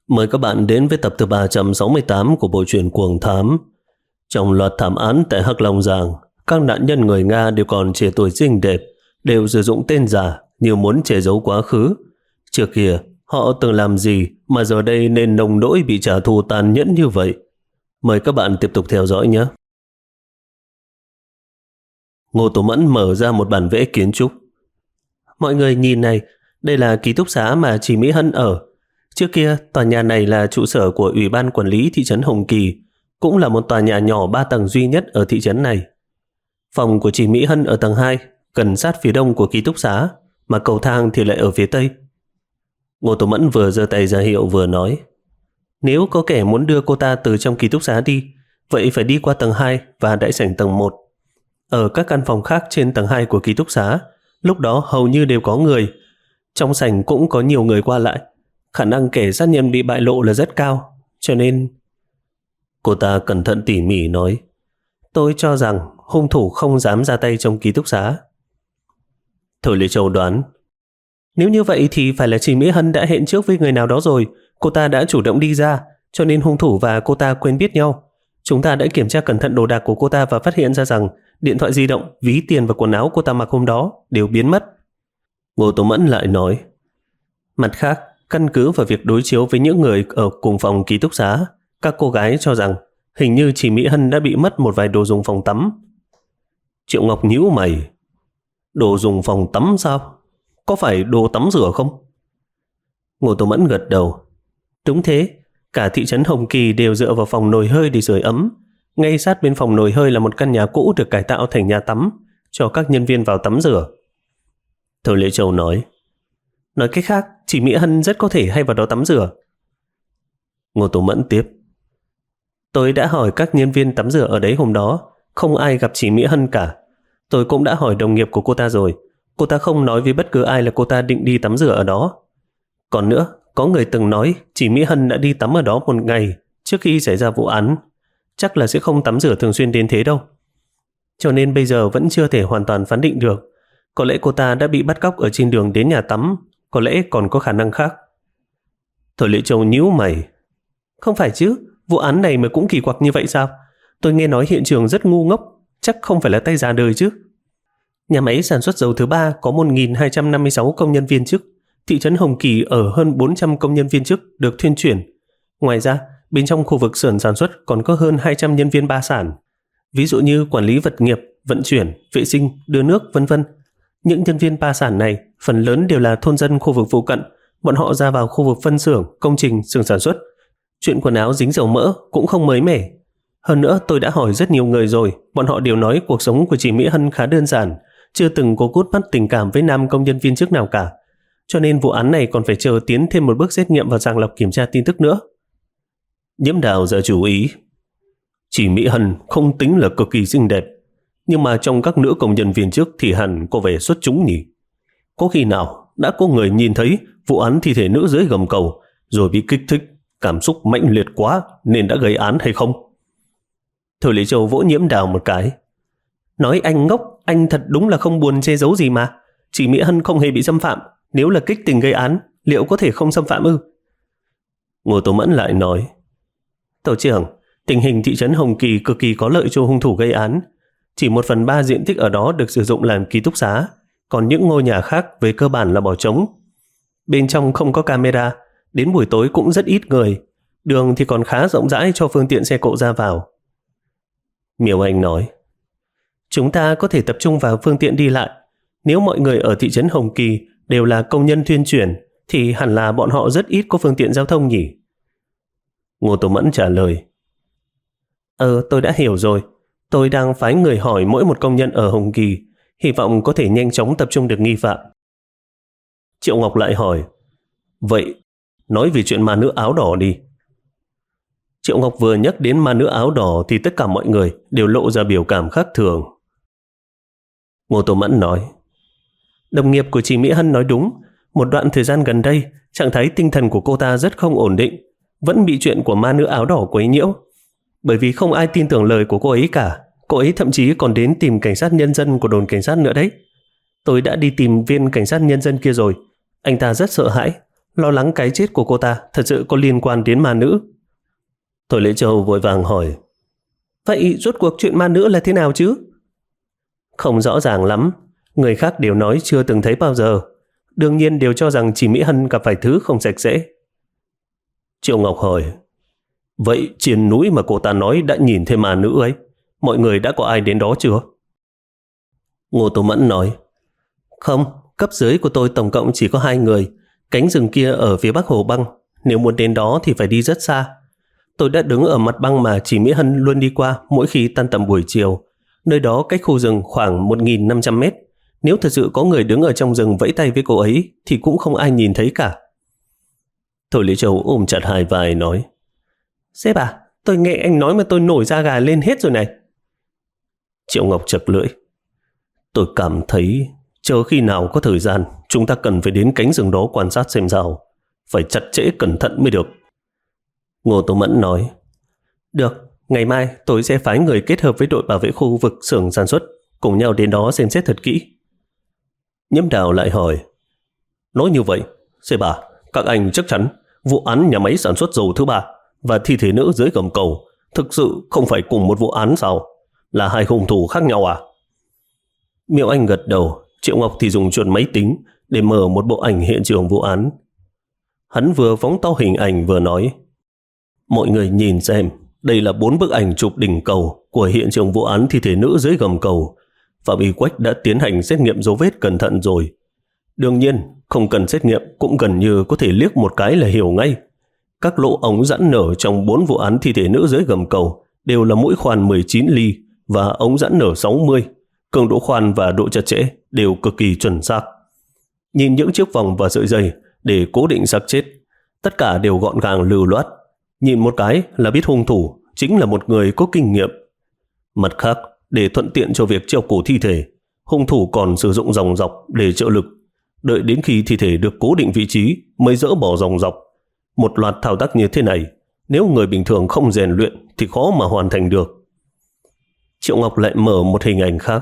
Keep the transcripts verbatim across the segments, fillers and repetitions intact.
Mời các bạn đến với tập thứ ba trăm sáu mươi tám của bộ truyện Cuồng Thám. Trong loạt thảm án tại Hắc Long Giang, các nạn nhân người Nga đều còn trẻ tuổi xinh đẹp, đều sử dụng tên giả như muốn che giấu quá khứ. Trước kia, họ từng làm gì mà giờ đây nên nồng nỗi bị trả thù tàn nhẫn như vậy? Mời các bạn tiếp tục theo dõi nhé. Ngô Tố Mẫn mở ra một bản vẽ kiến trúc. Mọi người nhìn này, đây là ký túc xá mà chị Mỹ Hân ở. Trước kia, tòa nhà này là trụ sở của Ủy ban Quản lý thị trấn Hồng Kỳ, cũng là một tòa nhà nhỏ ba tầng duy nhất ở thị trấn này. Phòng của chị Mỹ Hân ở tầng hai, gần sát phía đông của ký túc xá, mà cầu thang thì lại ở phía tây. Ngô Tố Mẫn vừa giơ tay ra hiệu vừa nói, nếu có kẻ muốn đưa cô ta từ trong ký túc xá đi, vậy phải đi qua tầng hai và đại sảnh tầng một. Ở các căn phòng khác trên tầng hai của ký túc xá, lúc đó hầu như đều có người. Trong sảnh cũng có nhiều người qua lại. Khả năng kẻ sát nhân bị bại lộ là rất cao, cho nên... Cô ta cẩn thận tỉ mỉ nói, tôi cho rằng hung thủ không dám ra tay trong ký túc xá. Thôi Lê Châu đoán, nếu như vậy thì phải là chị Mỹ Hân đã hẹn trước với người nào đó rồi, cô ta đã chủ động đi ra, cho nên hung thủ và cô ta quen biết nhau. Chúng ta đã kiểm tra cẩn thận đồ đạc của cô ta và phát hiện ra rằng điện thoại di động, ví tiền và quần áo cô ta mặc hôm đó đều biến mất. Ngô Tố Mẫn lại nói, mặt khác, căn cứ vào việc đối chiếu với những người ở cùng phòng ký túc xá, các cô gái cho rằng hình như chị Mỹ Hân đã bị mất một vài đồ dùng phòng tắm. Triệu Ngọc nhíu mày, đồ dùng phòng tắm sao? Có phải đồ tắm rửa không? Ngô Tố Mẫn gật đầu, đúng thế, cả thị trấn Hồng Kỳ đều dựa vào phòng nồi hơi để sưởi ấm. Ngay sát bên phòng nồi hơi là một căn nhà cũ được cải tạo thành nhà tắm cho các nhân viên vào tắm rửa. Thôi Lê Châu nói, nói cách khác, chị Mỹ Hân rất có thể hay vào đó tắm rửa. Ngô Tố Mẫn tiếp, tôi đã hỏi các nhân viên tắm rửa ở đấy hôm đó, không ai gặp chị Mỹ Hân cả. Tôi cũng đã hỏi đồng nghiệp của cô ta rồi, cô ta không nói với bất cứ ai là cô ta định đi tắm rửa ở đó. Còn nữa, có người từng nói chị Mỹ Hân đã đi tắm ở đó một ngày trước khi xảy ra vụ án, chắc là sẽ không tắm rửa thường xuyên đến thế đâu. Cho nên bây giờ vẫn chưa thể hoàn toàn phán định được. Có lẽ cô ta đã bị bắt cóc ở trên đường đến nhà tắm, có lẽ còn có khả năng khác. Thôi Lệ Châu nhíu mày, không phải chứ, vụ án này mà cũng kỳ quặc như vậy sao? Tôi nghe nói hiện trường rất ngu ngốc, chắc không phải là tay già đời chứ. Nhà máy sản xuất dầu thứ ba có một nghìn hai trăm năm mươi sáu công nhân viên chức, thị trấn Hồng Kỳ ở hơn bốn trăm công nhân viên chức được thuyên chuyển. Ngoài ra, bên trong khu vực xưởng sản xuất còn có hơn hai trăm nhân viên ba sản, ví dụ như quản lý vật nghiệp, vận chuyển, vệ sinh, đưa nước, vân vân. Những nhân viên ba sản này phần lớn đều là thôn dân khu vực phụ cận, bọn họ ra vào khu vực phân xưởng, công trình, xưởng sản xuất. Chuyện quần áo dính dầu mỡ cũng không mới mẻ. Hơn nữa, tôi đã hỏi rất nhiều người rồi, bọn họ đều nói cuộc sống của chị Mỹ Hân khá đơn giản, chưa từng có cút mắt tình cảm với nam công nhân viên chức nào cả. Cho nên vụ án này còn phải chờ tiến thêm một bước xét nghiệm và sàng lọc kiểm tra tin tức nữa. Nhiễm Đào ra chú ý, chị Mỹ Hân không tính là cực kỳ xinh đẹp, nhưng mà trong các nữ công nhân viên chức thì hẳn có vẻ xuất chúng nhỉ. Có khi nào đã có người nhìn thấy vụ án thi thể nữ dưới gầm cầu rồi bị kích thích, cảm xúc mãnh liệt quá nên đã gây án hay không? Thôi Lý Châu vỗ Nhiễm Đào một cái, nói anh ngốc, anh thật đúng là không buồn che giấu gì mà. Chị Mỹ Hân không hề bị xâm phạm, nếu là kích tình gây án, liệu có thể không xâm phạm ư? Ngô Tố Mẫn lại nói, tổ trưởng, tình hình thị trấn Hồng Kỳ cực kỳ có lợi cho hung thủ gây án. Chỉ một phần ba diện tích ở đó được sử dụng làm ký túc xá, còn những ngôi nhà khác về cơ bản là bỏ trống. Bên trong không có camera, đến buổi tối cũng rất ít người, đường thì còn khá rộng rãi cho phương tiện xe cộ ra vào. Miêu Anh nói, chúng ta có thể tập trung vào phương tiện đi lại. Nếu mọi người ở thị trấn Hồng Kỳ đều là công nhân thuyên chuyển thì hẳn là bọn họ rất ít có phương tiện giao thông nhỉ? Ngô Tố Mẫn trả lời, Ờ tôi đã hiểu rồi. Tôi đang phái người hỏi mỗi một công nhân ở Hồng Kỳ, hy vọng có thể nhanh chóng tập trung được nghi phạm. Triệu Ngọc lại hỏi, vậy nói về chuyện ma nữ áo đỏ đi. Triệu Ngọc vừa nhắc đến ma nữ áo đỏ thì tất cả mọi người đều lộ ra biểu cảm khác thường. Ngô Tố Mẫn nói, đồng nghiệp của chị Mỹ Hân nói đúng, một đoạn thời gian gần đây trạng thái tinh thần của cô ta rất không ổn định, vẫn bị chuyện của ma nữ áo đỏ quấy nhiễu. Bởi vì không ai tin tưởng lời của cô ấy cả, cô ấy thậm chí còn đến tìm cảnh sát nhân dân của đồn cảnh sát nữa đấy. Tôi đã đi tìm viên cảnh sát nhân dân kia rồi, anh ta rất sợ hãi, lo lắng cái chết của cô ta thật sự có liên quan đến ma nữ. Thôi Lễ Châu vội vàng hỏi, vậy rốt cuộc chuyện ma nữ là thế nào chứ? Không rõ ràng lắm, người khác đều nói chưa từng thấy bao giờ, đương nhiên đều cho rằng chỉ Mỹ Hân gặp phải thứ không sạch sẽ. Triệu Ngọc hỏi, vậy trên núi mà cô ta nói đã nhìn thấy ma nữ ấy, mọi người đã có ai đến đó chưa? Ngô Tô Mẫn nói, không, cấp dưới của tôi tổng cộng chỉ có hai người, cánh rừng kia ở phía bắc hồ băng, nếu muốn đến đó thì phải đi rất xa. Tôi đã đứng ở mặt băng mà chỉ Mỹ Hân luôn đi qua mỗi khi tan tầm buổi chiều, nơi đó cách khu rừng khoảng một nghìn năm trăm mét. Nếu thật sự có người đứng ở trong rừng vẫy tay với cô ấy thì cũng không ai nhìn thấy cả. Thôi Lý Châu ôm chặt hai vai nói, sếp à, tôi nghe anh nói mà tôi nổi da gà lên hết rồi này. Triệu Ngọc chật lưỡi, tôi cảm thấy chờ khi nào có thời gian chúng ta cần phải đến cánh rừng đó quan sát xem sao, phải chặt chẽ cẩn thận mới được. Ngô Tô Mẫn nói, được, ngày mai tôi sẽ phái người kết hợp với đội bảo vệ khu vực xưởng sản xuất cùng nhau đến đó xem xét thật kỹ. Nhiễm Đào lại hỏi, nói như vậy, sếp à, các anh chắc chắn vụ án nhà máy sản xuất dầu thứ ba và thi thể nữ dưới gầm cầu thực sự không phải cùng một vụ án sao? Là hai hung thủ khác nhau à? Miệu Anh gật đầu, Triệu Ngọc thì dùng chuột máy tính để mở một bộ ảnh hiện trường vụ án. Hắn vừa phóng to hình ảnh vừa nói, mọi người nhìn xem, đây là bốn bức ảnh chụp đỉnh cầu của hiện trường vụ án thi thể nữ dưới gầm cầu. Phạm Y Quách đã tiến hành xét nghiệm dấu vết cẩn thận rồi. Đương nhiên, không cần xét nghiệm cũng gần như có thể liếc một cái là hiểu ngay. Các lỗ ống giãn nở trong bốn vụ án thi thể nữ dưới gầm cầu đều là mũi khoan mười chín ly và ống giãn nở sáu mươi. Cường độ khoan và độ chặt chẽ đều cực kỳ chuẩn xác. Nhìn những chiếc vòng và sợi dây để cố định xác chết, tất cả đều gọn gàng lưu loát. Nhìn một cái là biết hung thủ chính là một người có kinh nghiệm. Mặt khác, để thuận tiện cho việc treo cổ thi thể, hung thủ còn sử dụng dòng dọc để trợ lực. Đợi đến khi thi thể được cố định vị trí mới dỡ bỏ dòng dọc. Một loạt thao tác như thế này, nếu người bình thường không rèn luyện thì khó mà hoàn thành được. Triệu Ngọc lại mở một hình ảnh khác.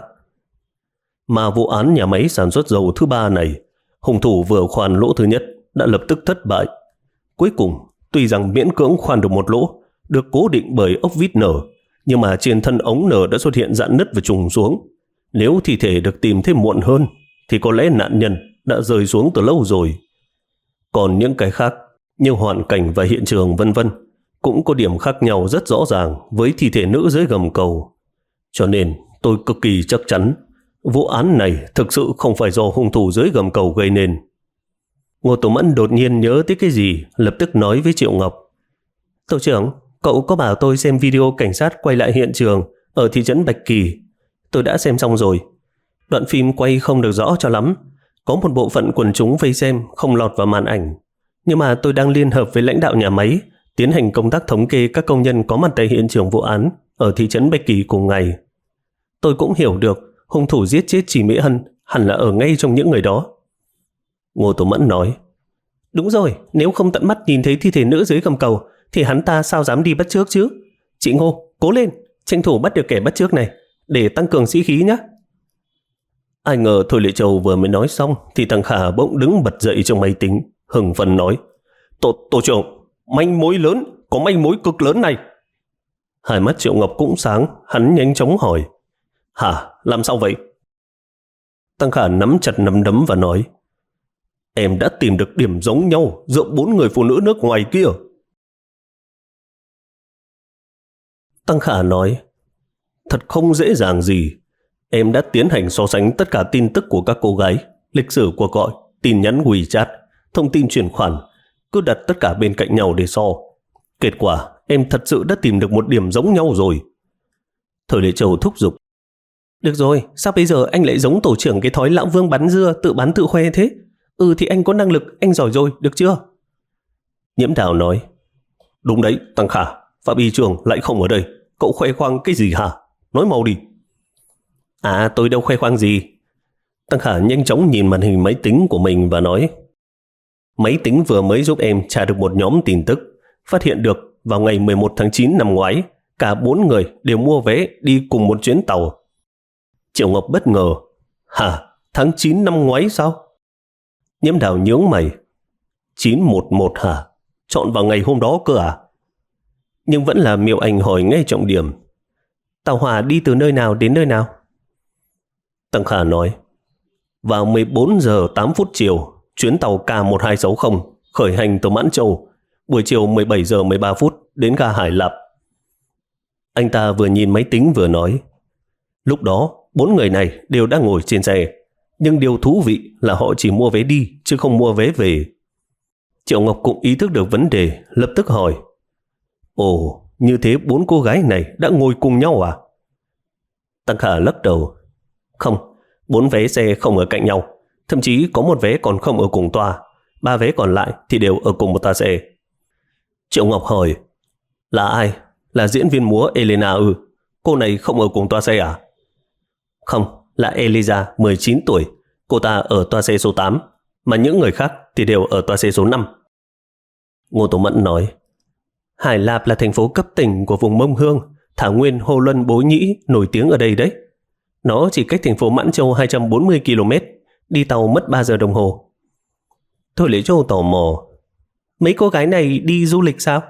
Mà vụ án nhà máy sản xuất dầu thứ ba này, hung thủ vừa khoan lỗ thứ nhất đã lập tức thất bại. Cuối cùng, tuy rằng miễn cưỡng khoan được một lỗ, được cố định bởi ốc vít nở, nhưng mà trên thân ống nở đã xuất hiện rạn nứt và trùng xuống. Nếu thi thể được tìm thêm muộn hơn, thì có lẽ nạn nhân đã rơi xuống từ lâu rồi. Còn những cái khác, như hoàn cảnh và hiện trường vân vân, cũng có điểm khác nhau rất rõ ràng với thi thể nữ dưới gầm cầu. Cho nên tôi cực kỳ chắc chắn vụ án này thực sự không phải do hung thủ dưới gầm cầu gây nên. Ngô Tổ Mẫn đột nhiên nhớ tới cái gì, lập tức nói với Triệu Ngọc, tổ trưởng, cậu có bảo tôi xem video cảnh sát quay lại hiện trường ở thị trấn Bạch Kỳ. Tôi đã xem xong rồi. Đoạn phim quay không được rõ cho lắm, có một bộ phận quần chúng vây xem không lọt vào màn ảnh. Nhưng mà tôi đang liên hợp với lãnh đạo nhà máy tiến hành công tác thống kê các công nhân có mặt tại hiện trường vụ án ở thị trấn Bạch Kỳ cùng ngày. Tôi cũng hiểu được hung thủ giết chết chị Mỹ Hân hẳn là ở ngay trong những người đó. Ngô Tổ Mẫn nói, đúng rồi, nếu không tận mắt nhìn thấy thi thể nữ dưới gầm cầu thì hắn ta sao dám đi bắt chước chứ? Chị Ngô, cố lên, tranh thủ bắt được kẻ bắt chước này để tăng cường sĩ khí nhé. Ai ngờ Thôi Lệ Châu vừa mới nói xong thì thằng Khả bỗng đứng bật dậy trong máy tính, hừng phấn nói, Tổ, tổ trưởng, manh mối lớn, có manh mối cực lớn này. Hai mắt Triệu Ngọc cũng sáng, hắn nhanh chóng hỏi, hả, làm sao vậy? Tăng Khả nắm chặt nắm đấm và nói, em đã tìm được điểm giống nhau giữa bốn người phụ nữ nước ngoài kia. Tăng Khả nói, thật không dễ dàng gì. Em đã tiến hành so sánh tất cả tin tức của các cô gái, lịch sử cuộc gọi, tin nhắn WeChat, thông tin chuyển khoản, cứ đặt tất cả bên cạnh nhau để so. Kết quả, em thật sự đã tìm được một điểm giống nhau rồi. Thời Lệ Châu thúc giục, được rồi, sao bây giờ anh lại giống tổ trưởng cái thói lão vương bắn dưa tự bắn tự khoe thế? Ừ thì anh có năng lực, anh giỏi rồi, được chưa? Nhiễm Đào nói, đúng đấy, Tăng Khả, Phạm Y Trường lại không ở đây, cậu khoe khoang cái gì hả? Nói mau đi. À, tôi đâu khoe khoang gì. Tăng Khả nhanh chóng nhìn màn hình máy tính của mình và nói, máy tính vừa mới giúp em tra được một nhóm tin tức, phát hiện được vào ngày mười một tháng chín năm ngoái, cả bốn người đều mua vé đi cùng một chuyến tàu. Triệu Ngọc bất ngờ, hả, tháng chín năm ngoái sao? Nhiễm Đào nhướng mày, chín một một hả? Chọn vào ngày hôm đó cơ à? Nhưng vẫn là Miêu Anh hỏi ngay trọng điểm. Tàu hỏa đi từ nơi nào đến nơi nào? Tăng Khả nói, vào mười bốn giờ tám phút chiều, chuyến tàu K một hai sáu không khởi hành từ Mãn Châu, buổi chiều mười bảy giờ mười ba phút đến ga Hải Lạp. Anh ta vừa nhìn máy tính vừa nói, lúc đó bốn người này đều đang ngồi trên xe, nhưng điều thú vị là họ chỉ mua vé đi chứ không mua vé về. Triệu Ngọc cũng ý thức được vấn đề, lập tức hỏi, ồ, như thế bốn cô gái này đã ngồi cùng nhau à? Tăng Khả lắc đầu, không, bốn vé xe không ở cạnh nhau, thậm chí có một vé còn không ở cùng toa, ba vé còn lại thì đều ở cùng một toa xe. Triệu Ngọc hỏi, là ai? Là diễn viên múa Elena ư? Cô này không ở cùng toa xe à? Không, là Eliza, mười chín tuổi, cô ta ở toa xe số tám, mà những người khác thì đều ở toa xe số năm. Ngô Tố Mẫn nói, Hải Lạp là thành phố cấp tỉnh của vùng Mông Hương, Thảo Nguyên, Hồ Luân, Bối Nhĩ, nổi tiếng ở đây đấy. Nó chỉ cách thành phố Mãn Châu hai trăm bốn mươi ki lô mét, đi tàu mất ba giờ đồng hồ. Thôi Lễ Châu tò mò, mấy cô gái này đi du lịch sao?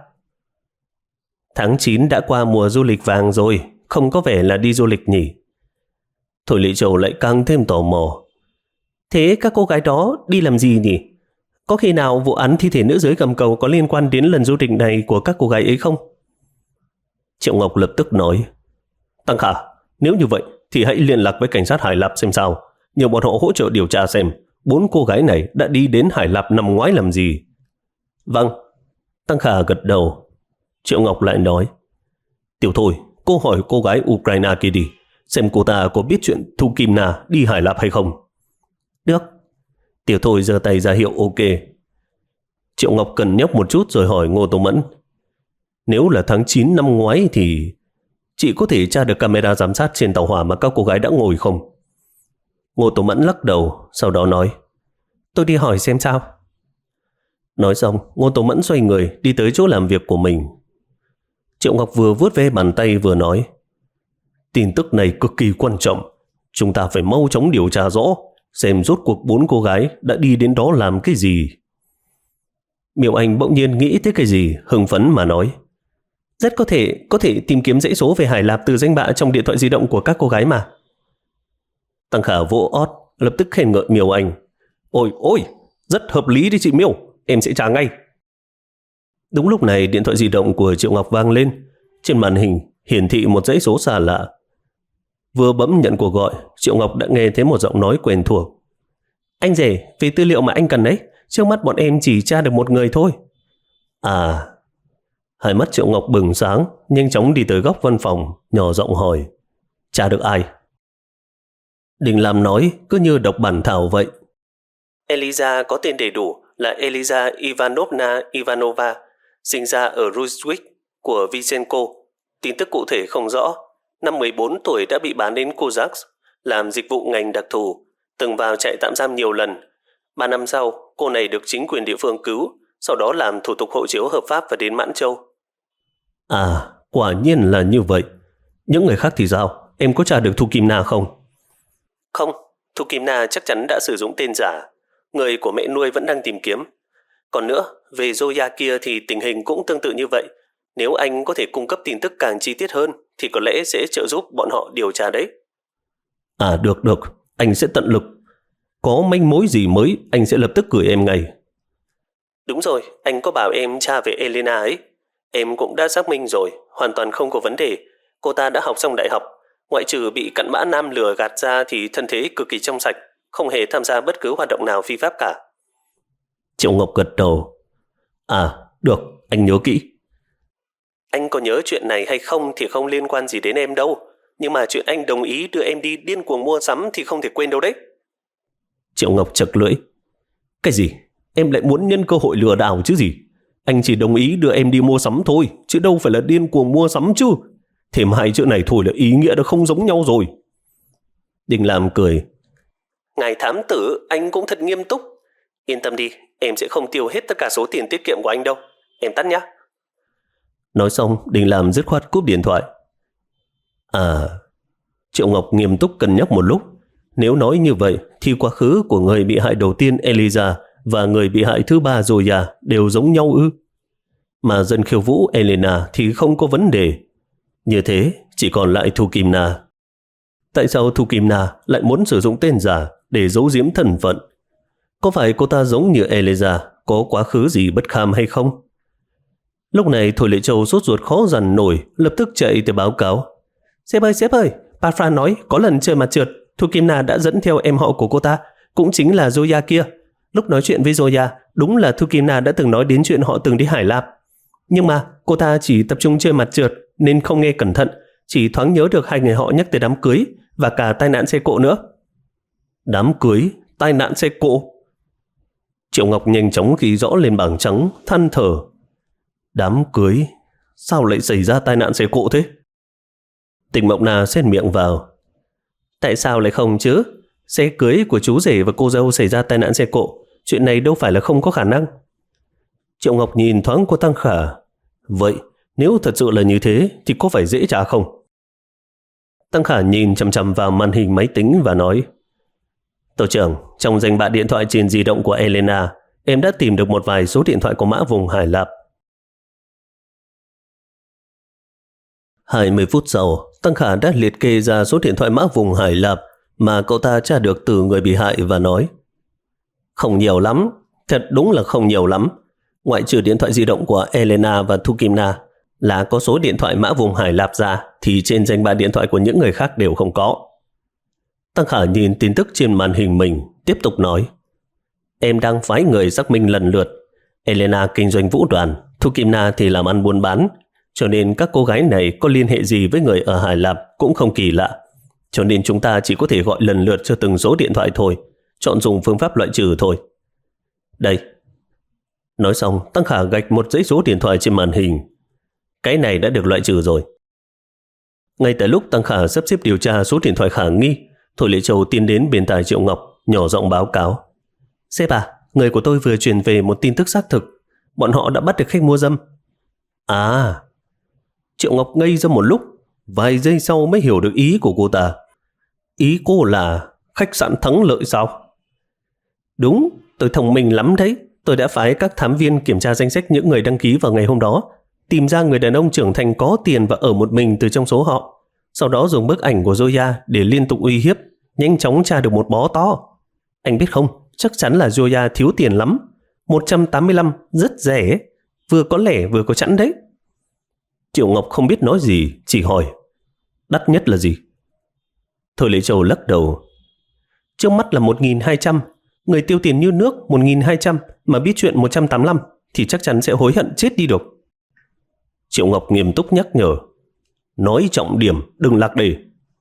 Tháng chín đã qua mùa du lịch vàng rồi, không có vẻ là đi du lịch nhỉ? Thôi Lễ Châu lại càng thêm tò mò. Thế các cô gái đó đi làm gì nhỉ? Có khi nào vụ án thi thể nữ giới gầm cầu có liên quan đến lần du lịch này của các cô gái ấy không? Triệu Ngọc lập tức nói, Tăng Khả, nếu như vậy thì hãy liên lạc với cảnh sát Hải Lạp xem sao, nhờ bọn họ hỗ trợ điều tra xem bốn cô gái này đã đi đến Hải Lạp năm ngoái làm gì. Vâng. Tăng Khả gật đầu. Triệu Ngọc lại nói, Tiểu Thôi, cô hỏi cô gái Ukraine kia đi, xem cô ta có biết chuyện Thu Kim Na đi Hải Lạp hay không. Được. Tiểu Thôi giơ tay ra hiệu ok. Triệu Ngọc cân nhắc một chút rồi hỏi Ngô Tố Mẫn, nếu là tháng chín năm ngoái thì chị có thể tra được camera giám sát trên tàu hỏa mà các cô gái đã ngồi không? Ngô Tố Mẫn lắc đầu, sau đó nói, tôi đi hỏi xem sao. Nói xong, Ngô Tố Mẫn xoay người đi tới chỗ làm việc của mình. Triệu Ngọc vừa vuốt ve bàn tay vừa nói, tin tức này cực kỳ quan trọng, chúng ta phải mau chóng điều tra rõ, xem rốt cuộc bốn cô gái đã đi đến đó làm cái gì. Miêu Anh bỗng nhiên nghĩ tới cái gì, hưng phấn mà nói, rất có thể có thể tìm kiếm dãy số về Hải Lạp từ danh bạ trong điện thoại di động của các cô gái mà. Tăng Khả vỗ ót, lập tức khen ngợi Miêu Anh, ôi ôi, rất hợp lý đi chị Miêu, em sẽ trả ngay. Đúng lúc này điện thoại di động của Triệu Ngọc vang lên, trên màn hình hiển thị một dãy số xa lạ. Vừa bấm nhận cuộc gọi, Triệu Ngọc đã nghe thấy một giọng nói quen thuộc. Anh rể, về tư liệu mà anh cần đấy, trước mắt bọn em chỉ tra được một người thôi. À. Hai mắt Triệu Ngọc bừng sáng, nhanh chóng đi tới góc văn phòng, nhỏ giọng hỏi, tra được ai? Đình Lam nói cứ như đọc bản thảo vậy. Eliza có tên đầy đủ là Eliza Ivanovna Ivanova, sinh ra ở Ruzhwick của Visenko. Tin tức cụ thể không rõ. Năm mười bốn tuổi đã bị bán đến Kozaks, làm dịch vụ ngành đặc thù, từng vào trại tạm giam nhiều lần. Ba năm sau, cô này được chính quyền địa phương cứu, sau đó làm thủ tục hộ chiếu hợp pháp và đến Mãn Châu. À, quả nhiên là như vậy. Những người khác thì sao? Em có tra được Thu Kim Na không? Không, Thu Kim Na chắc chắn đã sử dụng tên giả. Người của mẹ nuôi vẫn đang tìm kiếm. Còn nữa, về Zoya kia thì tình hình cũng tương tự như vậy. Nếu anh có thể cung cấp tin tức càng chi tiết hơn thì có lẽ sẽ trợ giúp bọn họ điều tra đấy. À được được, anh sẽ tận lực. Có manh mối gì mới anh sẽ lập tức gửi em ngay. Đúng rồi, anh có bảo em tra về Elena ấy. Em cũng đã xác minh rồi, hoàn toàn không có vấn đề. Cô ta đã học xong đại học, ngoại trừ bị cặn bã nam lừa gạt ra thì thân thế cực kỳ trong sạch, không hề tham gia bất cứ hoạt động nào phi pháp cả. Triệu Ngọc gật đầu. À, được, anh nhớ kỹ. Anh có nhớ chuyện này hay không thì không liên quan gì đến em đâu. Nhưng mà chuyện anh đồng ý đưa em đi điên cuồng mua sắm thì không thể quên đâu đấy. Triệu Ngọc chật lưỡi. Cái gì? Em lại muốn nhân cơ hội lừa đảo chứ gì? Anh chỉ đồng ý đưa em đi mua sắm thôi, chứ đâu phải là điên cuồng mua sắm chứ. Thêm hai chữ này thôi là ý nghĩa đã không giống nhau rồi. Đình Lam cười. Ngài thám tử, anh cũng thật nghiêm túc. Yên tâm đi, em sẽ không tiêu hết tất cả số tiền tiết kiệm của anh đâu. Em tắt nhé. Nói xong, Đình Lam dứt khoát cúp điện thoại. À, Triệu Ngọc nghiêm túc cân nhắc một lúc. Nếu nói như vậy, thì quá khứ của người bị hại đầu tiên Eliza và người bị hại thứ ba Zoya đều giống nhau ư? Mà dân khiêu vũ Elena thì không có vấn đề. Như thế chỉ còn lại Thu Kim Na. Tại sao Thu Kim Na lại muốn sử dụng tên giả để giấu giếm thân phận? Có phải cô ta giống như Eliza có quá khứ gì bất kham hay không? Lúc này Thôi Lệ Châu sốt ruột khó dằn nổi, lập tức chạy tới báo cáo. Sếp ơi, sếp ơi, bà Fran nói có lần chơi mặt trượt, Thu Kim Na đã dẫn theo em họ của cô ta, cũng chính là Zoya kia. Lúc nói chuyện với Zoya, đúng là Thu Kim Na đã từng nói đến chuyện họ từng đi Hải Lạp. Nhưng mà cô ta chỉ tập trung chơi mặt trượt nên không nghe cẩn thận, chỉ thoáng nhớ được hai người họ nhắc tới đám cưới và cả tai nạn xe cộ nữa. Đám cưới, tai nạn xe cộ. Triệu Ngọc nhanh chóng ghi rõ lên bảng trắng, than thở. Đám cưới, sao lại xảy ra tai nạn xe cộ thế? Tịnh Mộng Na xen miệng vào. Tại sao lại không chứ? Xe cưới của chú rể và cô dâu xảy ra tai nạn xe cộ, chuyện này đâu phải là không có khả năng. Triệu Ngọc nhìn thoáng qua Tăng Khả. Vậy nếu thật sự là như thế thì có phải dễ trả không? Tăng Khả nhìn chằm chằm vào màn hình máy tính và nói. Tổ trưởng, trong danh bạ điện thoại trên di động của Elena, em đã tìm được một vài số điện thoại của mã vùng Hải Lạp. hai mươi phút sau, Tăng Khả đã liệt kê ra số điện thoại mã vùng Hải Lạp mà cậu ta tra được từ người bị hại và nói. Không nhiều lắm, thật đúng là không nhiều lắm. Ngoại trừ điện thoại di động của Elena và Thu Kim Na là có số điện thoại mã vùng Hải Lạp ra thì trên danh bạ điện thoại của những người khác đều không có. Tăng Khả nhìn tin tức trên màn hình mình, tiếp tục nói. Em đang phái người xác minh lần lượt. Elena kinh doanh vũ đoàn, Thu Kim Na thì làm ăn buôn bán, cho nên các cô gái này có liên hệ gì với người ở Hải Lạp cũng không kỳ lạ. Cho nên chúng ta chỉ có thể gọi lần lượt cho từng số điện thoại thôi, chọn dùng phương pháp loại trừ thôi. Đây. Nói xong, Tăng Khả gạch một dãy số điện thoại trên màn hình. Cái này đã được loại trừ rồi. Ngay tại lúc Tăng Khả sắp xếp điều tra số điện thoại khả nghi, Thôi Lệ Châu tiến đến bên tai Triệu Ngọc, nhỏ giọng báo cáo. Sếp à, người của tôi vừa truyền về một tin tức xác thực. Bọn họ đã bắt được khách mua dâm. À, Triệu Ngọc ngây ra một lúc, vài giây sau mới hiểu được ý của cô ta. Ý cô là khách sạn Thắng Lợi sao? Đúng, tôi thông minh lắm đấy. Tôi đã phái các thám viên kiểm tra danh sách những người đăng ký vào ngày hôm đó, tìm ra người đàn ông trưởng thành có tiền và ở một mình từ trong số họ. Sau đó dùng bức ảnh của Zoya để liên tục uy hiếp, nhanh chóng tra được một bó to. Anh biết không, chắc chắn là Zoya thiếu tiền lắm. một trăm tám mươi lăm rất rẻ, vừa có lẻ vừa có chẵn đấy. Triệu Ngọc không biết nói gì, chỉ hỏi. Đắt nhất là gì? Thôi Lệ Châu lắc đầu. Trước mắt là một nghìn hai trăm. Người tiêu tiền như nước một nghìn hai trăm mà biết chuyện một trăm tám mươi lăm thì chắc chắn sẽ hối hận chết đi được. Triệu Ngọc nghiêm túc nhắc nhở. Nói trọng điểm, đừng lạc đề.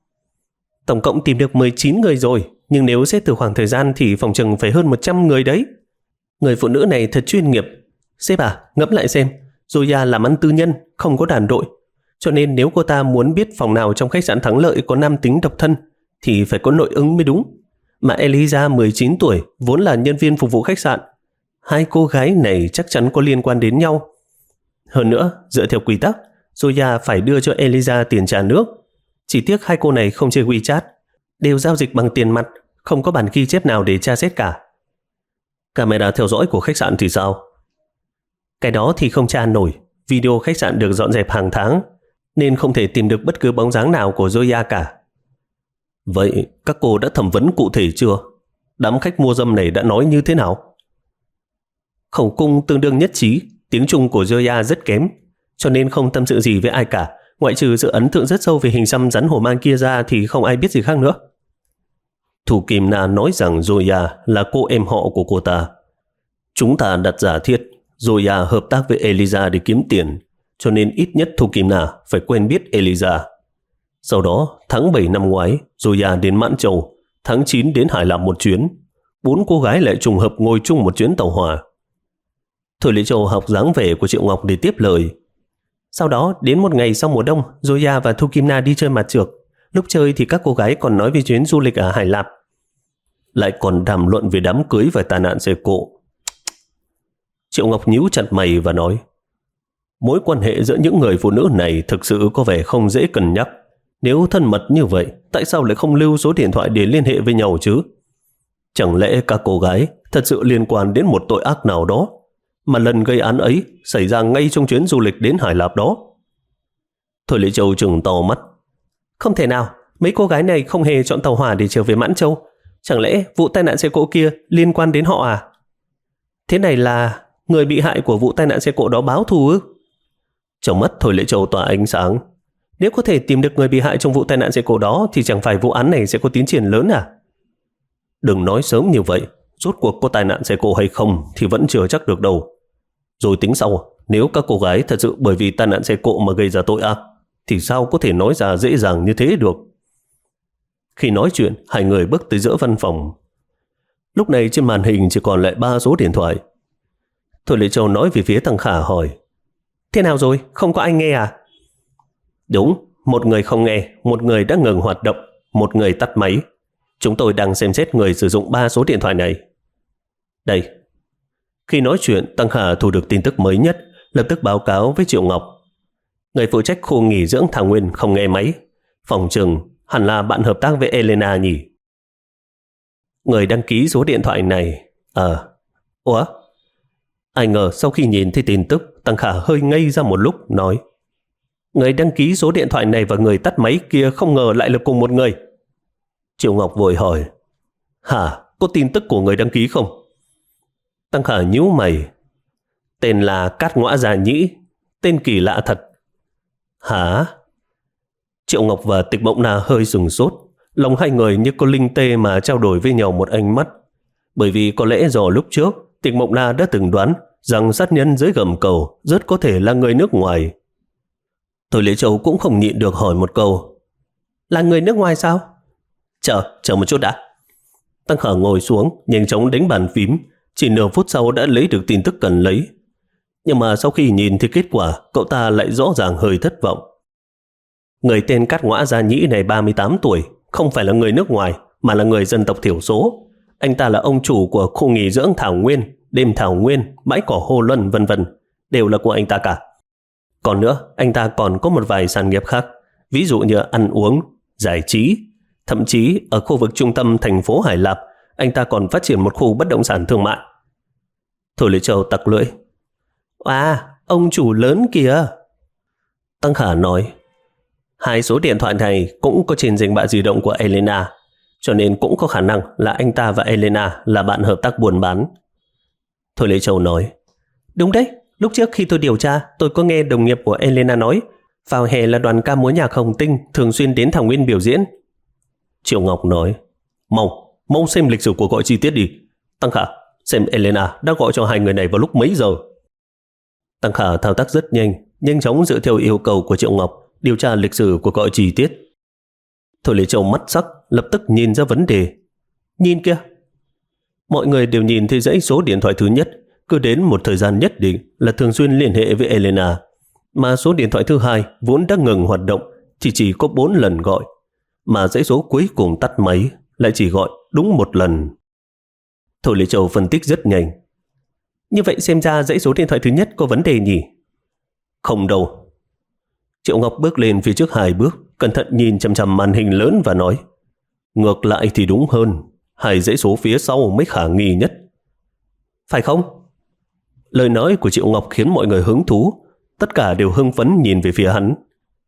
Tổng cộng tìm được mười chín người rồi, nhưng nếu xét từ khoảng thời gian thì phòng chừng phải hơn một trăm người đấy. Người phụ nữ này thật chuyên nghiệp. Sếp à, ngẫm lại xem, Zoya làm ăn tư nhân, không có đàn đội. Cho nên nếu cô ta muốn biết phòng nào trong khách sạn Thắng Lợi có nam tính độc thân thì phải có nội ứng mới đúng. Mà Eliza mười chín tuổi, vốn là nhân viên phục vụ khách sạn. Hai cô gái này chắc chắn có liên quan đến nhau. Hơn nữa, dựa theo quy tắc, Zoya phải đưa cho Eliza tiền trả nước. Chỉ tiếc hai cô này không chơi WeChat, đều giao dịch bằng tiền mặt, không có bản ghi chép nào để tra xét cả. Camera theo dõi của khách sạn thì sao? Cái đó thì không tra nổi. Video khách sạn được dọn dẹp hàng tháng, nên không thể tìm được bất cứ bóng dáng nào của Zoya cả. Vậy các cô đã thẩm vấn cụ thể chưa? Đám khách mua dâm này đã nói như thế nào? Khẩu cung tương đương nhất trí. Tiếng Trung của Zoya rất kém, cho nên không tâm sự gì với ai cả. Ngoại trừ sự ấn tượng rất sâu về hình xăm rắn hổ mang kia ra thì không ai biết gì khác nữa. Thủ Kim Na nói rằng Zoya là cô em họ của cô ta. Chúng ta đặt giả thiết Zoya hợp tác với Eliza để kiếm tiền, cho nên ít nhất Thủ Kim Na phải quen biết Eliza. Sau đó, tháng bảy năm ngoái, Zoya đến Mãn Châu, tháng chín đến Hải Lạp một chuyến. Bốn cô gái lại trùng hợp ngồi chung một chuyến tàu hỏa. Thôi Lệ Châu học dáng vẻ của Triệu Ngọc để tiếp lời. Sau đó, đến một ngày sau mùa đông, Zoya và Thu Kim Na đi chơi mặt trượt. Lúc chơi thì các cô gái còn nói về chuyến du lịch ở Hải Lạp. Lại còn đàm luận về đám cưới và tai nạn xe cộ. Triệu Ngọc nhíu chặt mày và nói, mối quan hệ giữa những người phụ nữ này thực sự có vẻ không dễ cân nhắc. Nếu thân mật như vậy, tại sao lại không lưu số điện thoại để liên hệ với nhau chứ? Chẳng lẽ các cô gái thật sự liên quan đến một tội ác nào đó, mà lần gây án ấy xảy ra ngay trong chuyến du lịch đến Hải Lạp đó. Thôi Lệ Châu trừng to mắt. Không thể nào, mấy cô gái này không hề chọn tàu hỏa để trở về Mãn Châu. Chẳng lẽ vụ tai nạn xe cộ kia liên quan đến họ à? Thế này là người bị hại của vụ tai nạn xe cộ đó báo thù ư? Trong mắt Thôi Lệ Châu tỏa ánh sáng. Nếu có thể tìm được người bị hại trong vụ tai nạn xe cộ đó thì chẳng phải vụ án này sẽ có tiến triển lớn à? Đừng nói sớm như vậy, rốt cuộc có tai nạn xe cộ hay không thì vẫn chưa chắc được đâu. Rồi tính sau, nếu các cô gái thật sự bởi vì tai nạn xe cộ mà gây ra tội ác thì sao có thể nói ra dễ dàng như thế được? Khi nói chuyện, hai người bước tới giữa văn phòng. Lúc này trên màn hình chỉ còn lại ba số điện thoại. Thôi Lệ Châu nói về phía Tăng Khả hỏi. Thế nào rồi? Không có anh nghe à? Đúng, một người không nghe, một người đã ngừng hoạt động, một người tắt máy. Chúng tôi đang xem xét người sử dụng ba số điện thoại này. Đây. Khi nói chuyện, Tăng Khả thu được tin tức mới nhất, lập tức báo cáo với Triệu Ngọc. Người phụ trách khu nghỉ dưỡng Thảo Nguyên không nghe máy. Phòng trừng hẳn là bạn hợp tác với Elena nhỉ? Người đăng ký số điện thoại này... À... Ủa? Ai ngờ sau khi nhìn thấy tin tức, Tăng Khả hơi ngây ra một lúc, nói. Người đăng ký số điện thoại này và người tắt máy kia không ngờ lại là cùng một người. Triệu Ngọc vội hỏi. Hả? Có tin tức của người đăng ký không? Tăng Khả nhíu mày. Tên là Cát Ngõa Già Nhĩ. Tên kỳ lạ thật. Hả? Triệu Ngọc và Tịch Mộng Na hơi sừng sốt. Lòng hai người như có linh tê mà trao đổi với nhau một ánh mắt. Bởi vì có lẽ do lúc trước Tịch Mộng Na đã từng đoán rằng sát nhân dưới gầm cầu rất có thể là người nước ngoài. Thôi Lệ Châu cũng không nhịn được hỏi một câu. Là người nước ngoài sao? Chờ, chờ một chút đã. Tăng Khả ngồi xuống, nhanh chóng đánh bàn phím. Chỉ nửa phút sau đã lấy được tin tức cần lấy. Nhưng mà sau khi nhìn thấy kết quả, cậu ta lại rõ ràng hơi thất vọng. Người tên Cát Ngõa Gia Nhĩ này ba mươi tám tuổi, không phải là người nước ngoài, mà là người dân tộc thiểu số. Anh ta là ông chủ của khu nghỉ dưỡng Thảo Nguyên, đêm Thảo Nguyên, bãi cỏ Hồ Luân vân vân, đều là của anh ta cả. Còn nữa, anh ta còn có một vài sản nghiệp khác, ví dụ như ăn uống, giải trí. Thậm chí ở khu vực trung tâm thành phố Hải Lạp, anh ta còn phát triển một khu bất động sản thương mại. Thôi Lệ Châu tặc lưỡi. À, ông chủ lớn kìa. Tăng Khả nói. Hai số điện thoại này cũng có trên danh bạ di động của Elena, cho nên cũng có khả năng là anh ta và Elena là bạn hợp tác buôn bán. Thôi Lệ Châu nói. Đúng đấy, lúc trước khi tôi điều tra, tôi có nghe đồng nghiệp của Elena nói vào hè là đoàn ca múa nhạc Hồng Tinh thường xuyên đến Thảo Nguyên biểu diễn. Triệu Ngọc nói. Mau, mau xem lịch sử của gọi chi tiết đi. Tăng Khả, xem Elena đã gọi cho hai người này vào lúc mấy giờ. Tăng Khả thao tác rất nhanh, nhanh chóng dựa theo yêu cầu của Triệu Ngọc điều tra lịch sử của gọi chi tiết. Thôi Lệ Châu mắt sắc, lập tức nhìn ra vấn đề. Nhìn kia. Mọi người đều nhìn thấy dãy số điện thoại thứ nhất, cứ đến một thời gian nhất định là thường xuyên liên hệ với Elena, mà số điện thoại thứ hai vốn đã ngừng hoạt động thì chỉ có bốn lần gọi, mà dãy số cuối cùng tắt máy lại chỉ gọi đúng một lần. Thôi Lệ Châu phân tích rất nhanh. Như vậy xem ra dãy số điện thoại thứ nhất có vấn đề nhỉ? Không đâu. Triệu Ngọc bước lên phía trước hai bước, cẩn thận nhìn chằm chằm màn hình lớn và nói. Ngược lại thì đúng hơn, hai dãy số phía sau mới khả nghi nhất. Phải không? Lời nói của Triệu Ngọc khiến mọi người hứng thú, tất cả đều hưng phấn nhìn về phía hắn.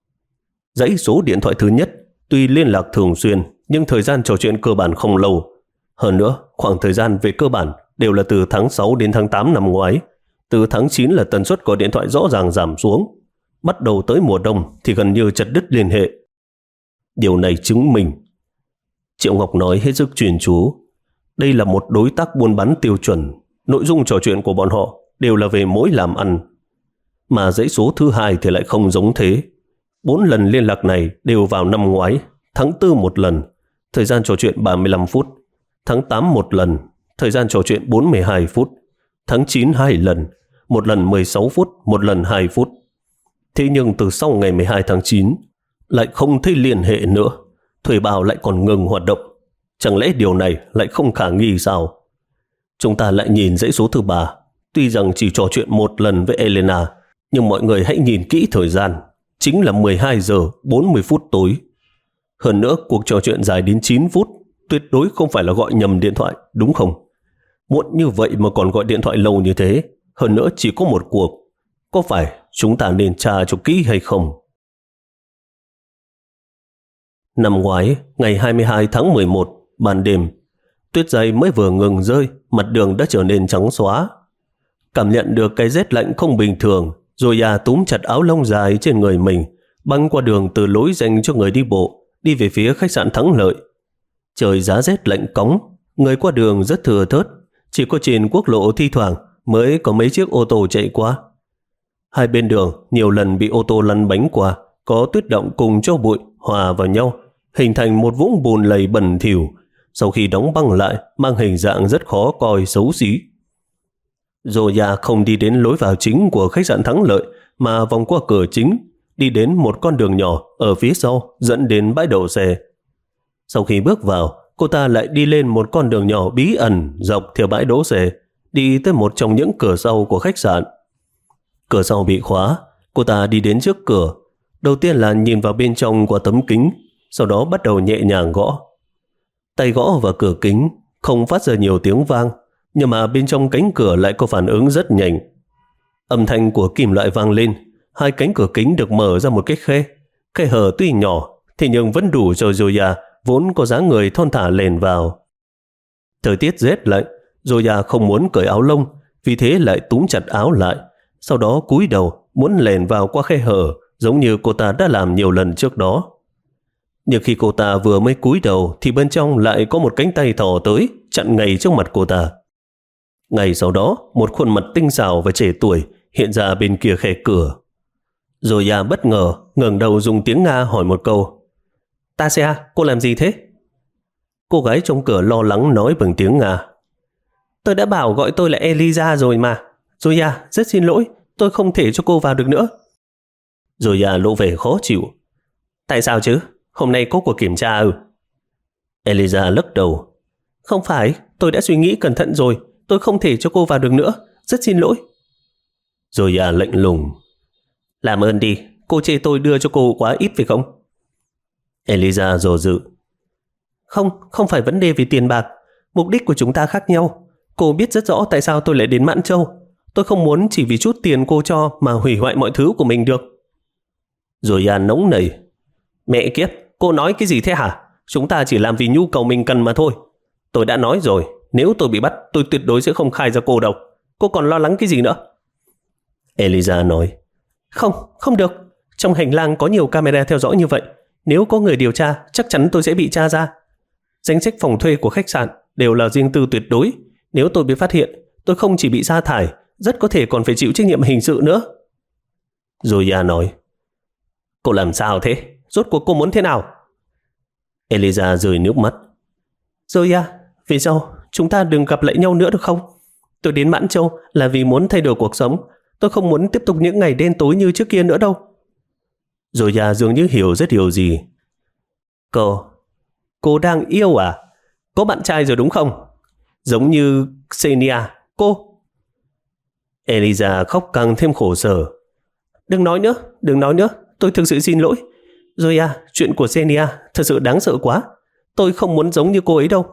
Dãy số điện thoại thứ nhất tuy liên lạc thường xuyên, nhưng thời gian trò chuyện cơ bản không lâu. Hơn nữa, khoảng thời gian về cơ bản đều là từ tháng sáu đến tháng tám năm ngoái. Từ tháng chín là tần suất gọi điện thoại rõ ràng giảm xuống. Bắt đầu tới mùa đông thì gần như chặt đứt liên hệ. Điều này chứng minh. Triệu Ngọc nói hết sức chuyên chú. Đây là một đối tác buôn bán tiêu chuẩn. Nội dung trò chuyện của bọn họ đều là về mối làm ăn. Mà dãy số thứ hai thì lại không giống thế. Bốn lần liên lạc này đều vào năm ngoái. Tháng tư một lần, thời gian trò chuyện ba mươi lăm phút. Tháng tám một lần, thời gian trò chuyện bốn mươi hai phút. Tháng chín hai lần, một lần mười sáu phút, một lần hai phút. Thế nhưng từ sau ngày mười hai tháng chín lại không thấy liên hệ nữa. Thuê bao lại còn ngừng hoạt động. Chẳng lẽ điều này lại không khả nghi sao? Chúng ta lại nhìn dãy số thứ ba. Tuy rằng chỉ trò chuyện một lần với Elena, nhưng mọi người hãy nhìn kỹ thời gian. Chính là mười hai giờ bốn mươi phút tối. Hơn nữa cuộc trò chuyện dài đến chín phút, tuyệt đối không phải là gọi nhầm điện thoại, đúng không? Muộn như vậy mà còn gọi điện thoại lâu như thế, hơn nữa chỉ có một cuộc. Có phải chúng ta nên tra cho kỹ hay không? Năm ngoái, ngày hai mươi hai tháng mười một, ban đêm, tuyết dày mới vừa ngừng rơi, mặt đường đã trở nên trắng xóa. Cảm nhận được cái rét lạnh không bình thường, rồi à túm chặt áo lông dài trên người mình, băng qua đường từ lối dành cho người đi bộ, đi về phía khách sạn Thắng Lợi. Trời giá rét lạnh cóng, người qua đường rất thừa thớt, chỉ có trên quốc lộ thi thoảng mới có mấy chiếc ô tô chạy qua. Hai bên đường nhiều lần bị ô tô lăn bánh qua, có tuyết động cùng tro bụi hòa vào nhau, hình thành một vũng bùn lầy bẩn thỉu. Sau khi đóng băng lại, mang hình dạng rất khó coi, xấu xí. Zoya không đi đến lối vào chính của khách sạn Thắng Lợi, mà vòng qua cửa chính, đi đến một con đường nhỏ ở phía sau dẫn đến bãi đậu xe. Sau khi bước vào, cô ta lại đi lên một con đường nhỏ bí ẩn dọc theo bãi đỗ xe, đi tới một trong những cửa sau của khách sạn. Cửa sau bị khóa, cô ta đi đến trước cửa. Đầu tiên là nhìn vào bên trong qua tấm kính, sau đó bắt đầu nhẹ nhàng gõ. Tay gõ vào cửa kính, không phát ra nhiều tiếng vang, nhưng mà bên trong cánh cửa lại có phản ứng rất nhanh. Âm thanh của kim loại vang lên, hai cánh cửa kính được mở ra một cái khe. Khe hở tuy nhỏ, thì nhưng vẫn đủ cho Zoya vốn có dáng người thon thả lèn vào. Thời tiết rét lạnh, Zoya không muốn cởi áo lông, vì thế lại túm chặt áo lại, sau đó cúi đầu muốn lèn vào qua khe hở, giống như cô ta đã làm nhiều lần trước đó. Nhưng khi cô ta vừa mới cúi đầu thì bên trong lại có một cánh tay thò tới, chặn ngay trước mặt cô ta. Ngay sau đó, một khuôn mặt tinh xảo và trẻ tuổi hiện ra bên kia khe cửa. Zoya bất ngờ ngẩng đầu dùng tiếng Nga hỏi một câu: "Tasia, cô làm gì thế?" Cô gái trong cửa lo lắng nói bằng tiếng Nga: "Tôi đã bảo gọi tôi là Eliza rồi mà. Zoya, rất xin lỗi, tôi không thể cho cô vào được nữa." Zoya lộ vẻ khó chịu: "Tại sao chứ? Hôm nay có cuộc kiểm tra ư?" Eliza lắc đầu: "Không phải, tôi đã suy nghĩ cẩn thận rồi, tôi không thể cho cô vào được nữa, rất xin lỗi." Zoya lạnh lùng: "Làm ơn đi, cô chê tôi đưa cho cô quá ít phải không?" Eliza dò dự: Không, không phải vấn đề về tiền bạc. Mục đích của chúng ta khác nhau. Cô biết rất rõ tại sao tôi lại đến Mãn Châu. Tôi không muốn chỉ vì chút tiền cô cho mà hủy hoại mọi thứ của mình được." Rồi An nóng nảy: "Mẹ kiếp, cô nói cái gì thế hả? Chúng ta chỉ làm vì nhu cầu mình cần mà thôi. Tôi đã nói rồi, nếu tôi bị bắt, tôi tuyệt đối sẽ không khai ra cô đâu. Cô còn lo lắng cái gì nữa?" Eliza nói: Không, không được. Trong hành lang có nhiều camera theo dõi như vậy. Nếu có người điều tra, chắc chắn tôi sẽ bị tra ra. Danh sách phòng thuê của khách sạn đều là riêng tư tuyệt đối. Nếu tôi bị phát hiện, tôi không chỉ bị sa thải, rất có thể còn phải chịu trách nhiệm hình sự nữa. Zoya nói: Cô làm sao thế? Rốt cuộc cô muốn thế nào? Eliza rơi nước mắt: Zoya, về sau chúng ta đừng gặp lại nhau nữa được không? Tôi đến Mãn Châu là vì muốn thay đổi cuộc sống. Tôi không muốn tiếp tục những ngày đen tối như trước kia nữa đâu. Zoya dường như hiểu rất điều gì. Cô, cô đang yêu à? Có bạn trai rồi đúng không? Giống như Xenia, cô. Eliza khóc càng thêm khổ sở. Đừng nói nữa, đừng nói nữa. Tôi thực sự xin lỗi. Zoya, chuyện của Xenia thật sự đáng sợ quá. Tôi không muốn giống như cô ấy đâu.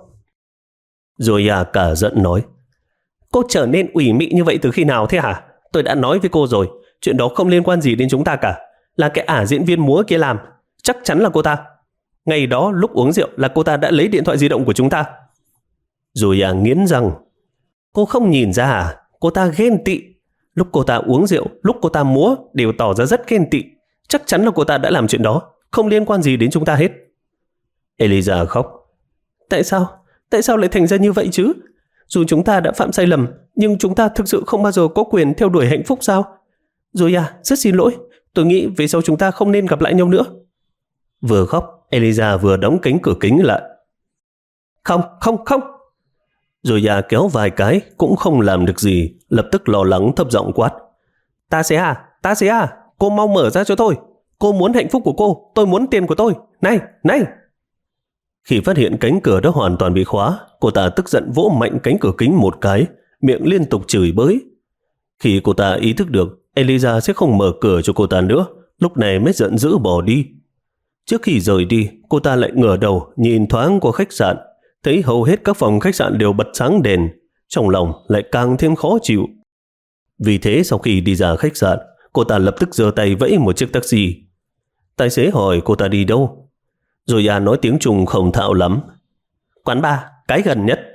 Zoya cả giận nói: Cô trở nên ủy mị như vậy từ khi nào thế hả? Tôi đã nói với cô rồi, chuyện đó không liên quan gì đến chúng ta cả. Là cái ả diễn viên múa kia làm. Chắc chắn là cô ta. Ngày đó lúc uống rượu là cô ta đã lấy điện thoại di động của chúng ta. Zoya nghiến răng: Cô không nhìn ra à? Cô ta ghen tị. Lúc cô ta uống rượu, lúc cô ta múa đều tỏ ra rất ghen tị. Chắc chắn là cô ta đã làm chuyện đó, không liên quan gì đến chúng ta hết. Eliza khóc: Tại sao? Tại sao lại thành ra như vậy chứ? Dù chúng ta đã phạm sai lầm, nhưng chúng ta thực sự không bao giờ có quyền theo đuổi hạnh phúc sao? Zoya, rất xin lỗi. Tôi nghĩ về sau chúng ta không nên gặp lại nhau nữa. Vừa khóc, Eliza vừa đóng cánh cửa kính lại. Không, không, không. Zoya kéo vài cái cũng không làm được gì, lập tức lo lắng thấp giọng quát: Ta sẽ à, ta sẽ à, cô mau mở ra cho tôi. Cô muốn hạnh phúc của cô, tôi muốn tiền của tôi. Này, này. Khi phát hiện cánh cửa đã hoàn toàn bị khóa, cô ta tức giận vỗ mạnh cánh cửa kính một cái, miệng liên tục chửi bới. Khi cô ta ý thức được Eliza sẽ không mở cửa cho cô ta nữa, lúc này mới giận dữ bỏ đi. Trước khi rời đi, cô ta lại ngửa đầu nhìn thoáng qua khách sạn, thấy hầu hết các phòng khách sạn đều bật sáng đèn, trong lòng lại càng thêm khó chịu. Vì thế sau khi đi ra khách sạn, cô ta lập tức giơ tay vẫy một chiếc taxi. Tài xế hỏi cô ta đi đâu. Rồi à nói tiếng Trung không thạo lắm. Quán bar, cái gần nhất.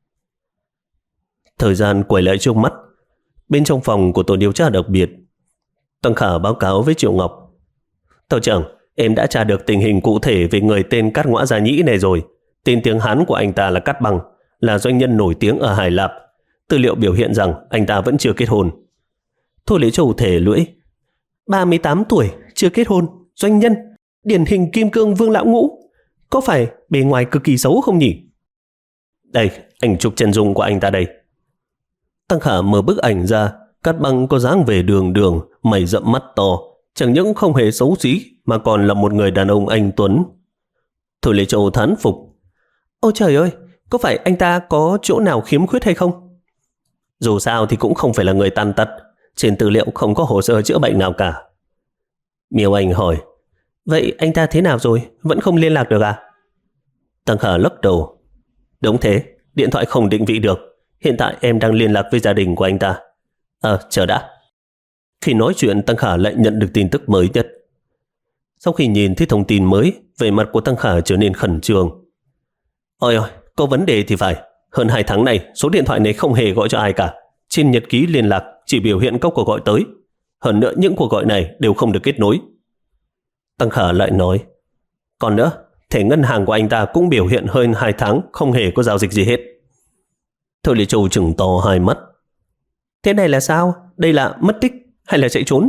Thời gian quay lại trước mắt. Bên trong phòng của tổ điều tra đặc biệt, Tăng Khả báo cáo với Triệu Ngọc. Tổ trưởng, em đã tra được tình hình cụ thể về người tên Cát Ngõa Gia Nhĩ này rồi. Tên tiếng Hán của anh ta là Cát Bằng, là doanh nhân nổi tiếng ở Hải Lạp. Tư liệu biểu hiện rằng anh ta vẫn chưa kết hôn. Thôi Lễ Châu thề lưỡi. ba mươi tám tuổi, chưa kết hôn, doanh nhân, điển hình kim cương Vương Lão Ngũ. Có phải bề ngoài cực kỳ xấu không nhỉ? Đây, ảnh chụp chân dung của anh ta đây. Tăng Khả mở bức ảnh ra. Cát Bằng có dáng về đường đường, mày rậm mắt to, chẳng những không hề xấu xí mà còn là một người đàn ông anh tuấn. Thôi Lê Châu thán phục. Ôi trời ơi, có phải anh ta có chỗ nào khiếm khuyết hay không? Dù sao thì cũng không phải là người tàn tật, trên tư liệu không có hồ sơ chữa bệnh nào cả. Miêu Anh hỏi, vậy anh ta thế nào rồi, vẫn không liên lạc được à? Tăng Khả lắc đầu. Đúng thế, điện thoại không định vị được. Hiện tại em đang liên lạc với gia đình của anh ta. À, chờ đã. Khi nói chuyện, Tăng Khả lại nhận được tin tức mới nhất. Sau khi nhìn thấy thông tin mới, vẻ mặt của Tăng Khả trở nên khẩn trương. Ôi ôi, có vấn đề thì phải. Hơn hai tháng này, số điện thoại này không hề gọi cho ai cả. Trên nhật ký liên lạc chỉ biểu hiện các cuộc gọi tới. Hơn nữa những cuộc gọi này đều không được kết nối. Tăng Khả lại nói, còn nữa, thẻ ngân hàng của anh ta cũng biểu hiện hơn hai tháng không hề có giao dịch gì hết. Thôi Lê Châu trừng to hai mắt. Thế này là sao? Đây là mất tích hay là chạy trốn?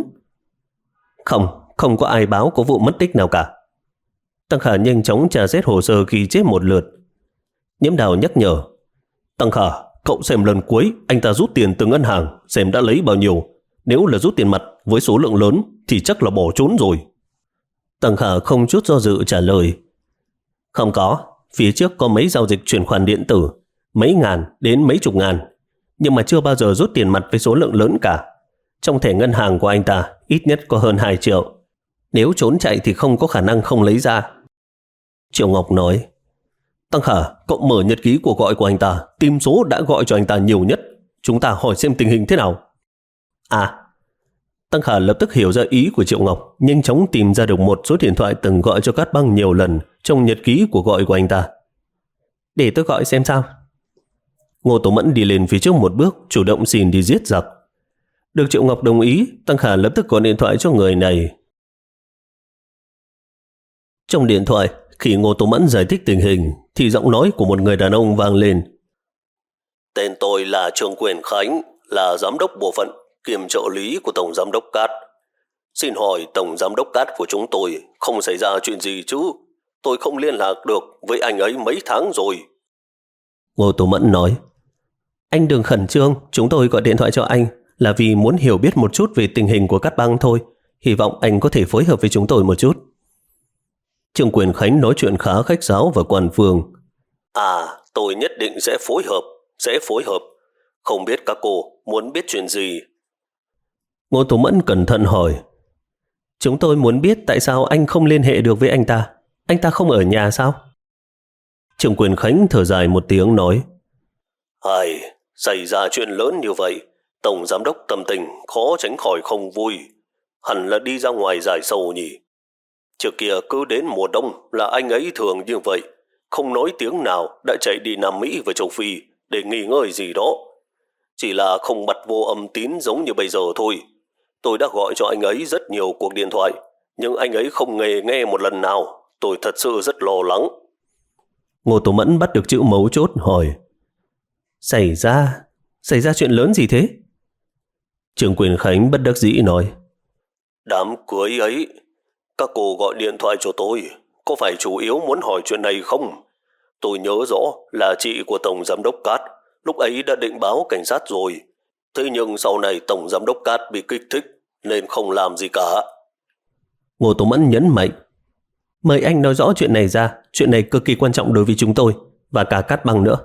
Không, không có ai báo có vụ mất tích nào cả. Tăng Khả nhanh chóng tra xét hồ sơ ghi chép một lượt. Nhiễm Đào nhắc nhở. Tăng Khả, cậu xem lần cuối anh ta rút tiền từ ngân hàng, xem đã lấy bao nhiêu. Nếu là rút tiền mặt với số lượng lớn thì chắc là bỏ trốn rồi. Tăng Khả không chút do dự trả lời. Không có, phía trước có mấy giao dịch chuyển khoản điện tử, mấy ngàn đến mấy chục ngàn, nhưng mà chưa bao giờ rút tiền mặt với số lượng lớn cả. Trong thẻ ngân hàng của anh ta ít nhất có hơn hai triệu. Nếu trốn chạy thì không có khả năng không lấy ra. Triệu Ngọc nói, Tăng Khả, cậu mở nhật ký cuộc gọi của anh ta, tìm số đã gọi cho anh ta nhiều nhất. Chúng ta hỏi xem tình hình thế nào. À, Tăng Khả lập tức hiểu ra ý của Triệu Ngọc, nhanh chóng tìm ra được một số điện thoại từng gọi cho Cát Băng nhiều lần trong nhật ký cuộc gọi của anh ta. Để tôi gọi xem sao. Ngô Tố Mẫn đi lên phía trước một bước, chủ động xin đi giết giặc. Được Triệu Ngọc đồng ý, Tăng Khả lập tức gọi điện thoại cho người này. Trong điện thoại, khi Ngô Tố Mẫn giải thích tình hình, thì giọng nói của một người đàn ông vang lên. Tên tôi là Trương Quyền Khánh, là giám đốc bộ phận kiêm trợ lý của Tổng Giám đốc Cát. Xin hỏi Tổng Giám đốc Cát của chúng tôi không xảy ra chuyện gì chứ? Tôi không liên lạc được với anh ấy mấy tháng rồi. Ngô Tố Mẫn nói, anh đừng khẩn trương, chúng tôi gọi điện thoại cho anh là vì muốn hiểu biết một chút về tình hình của Cát Băng thôi. Hy vọng anh có thể phối hợp với chúng tôi một chút. Trương Quyền Khánh nói chuyện khá khách sáo và quan phương. À, tôi nhất định sẽ phối hợp, sẽ phối hợp. Không biết các cô muốn biết chuyện gì? Ngô Tố Mẫn cẩn thận hỏi. Chúng tôi muốn biết tại sao anh không liên hệ được với anh ta. Anh ta không ở nhà sao? Trương Quyền Khánh thở dài một tiếng nói. Ai, xảy ra chuyện lớn như vậy, Tổng Giám đốc tâm tình khó tránh khỏi không vui. Hẳn là đi ra ngoài giải sầu nhỉ. Trước kia cứ đến mùa đông là anh ấy thường như vậy, không nói tiếng nào đã chạy đi Nam Mỹ và châu Phi để nghỉ ngơi gì đó. Chỉ là không bật vô âm tín giống như bây giờ thôi. Tôi đã gọi cho anh ấy rất nhiều cuộc điện thoại, nhưng anh ấy không hề nghe một lần nào. Tôi thật sự rất lo lắng. Ngô Tố Mẫn bắt được chữ mấu chốt hỏi. Xảy ra, xảy ra chuyện lớn gì thế? Trương Quyền Khánh bất đắc dĩ nói. Đám cưới ấy, các cô gọi điện thoại cho tôi, có phải chủ yếu muốn hỏi chuyện này không? Tôi nhớ rõ là chị của Tổng Giám đốc Cát lúc ấy đã định báo cảnh sát rồi. Thế nhưng sau này Tổng Giám đốc Cát bị kích thích nên không làm gì cả. Ngô Tố Mẫn nhấn mạnh. Mời anh nói rõ chuyện này ra, chuyện này cực kỳ quan trọng đối với chúng tôi và cả Cát Băng nữa.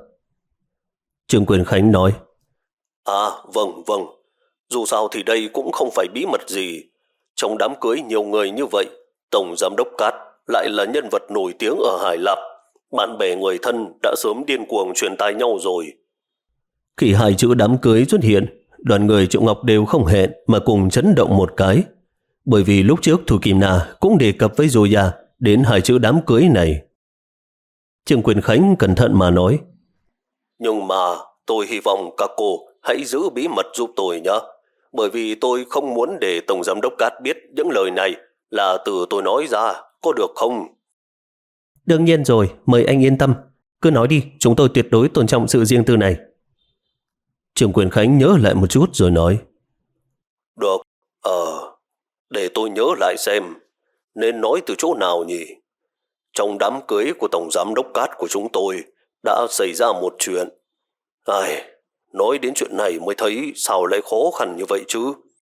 Trương Quyền Khánh nói. À, vâng, vâng. Dù sao thì đây cũng không phải bí mật gì. Trong đám cưới nhiều người như vậy, Tổng Giám đốc Cát lại là nhân vật nổi tiếng ở Hải Lạp. Bạn bè người thân đã sớm điên cuồng truyền tai nhau rồi. Khi hai chữ đám cưới xuất hiện, đoàn người Triệu Ngọc đều không hẹn mà cùng chấn động một cái. Bởi vì lúc trước Thu Kim Na cũng đề cập với Zoya đến hai chữ đám cưới này. Trương Quyền Khánh cẩn thận mà nói: Nhưng mà tôi hy vọng các cô hãy giữ bí mật giúp tôi nhé. Bởi vì tôi không muốn để Tổng Giám đốc Cát biết những lời này là từ tôi nói ra, có được không? Đương nhiên rồi, mời anh yên tâm. Cứ nói đi, chúng tôi tuyệt đối tôn trọng sự riêng tư này. Trương Quyền Khánh nhớ lại một chút rồi nói: Được, ờ, để tôi nhớ lại xem, nên nói từ chỗ nào nhỉ? Trong đám cưới của Tổng Giám đốc Cát của chúng tôi đã xảy ra một chuyện. Ai, nói đến chuyện này mới thấy sao lại khó khăn như vậy chứ.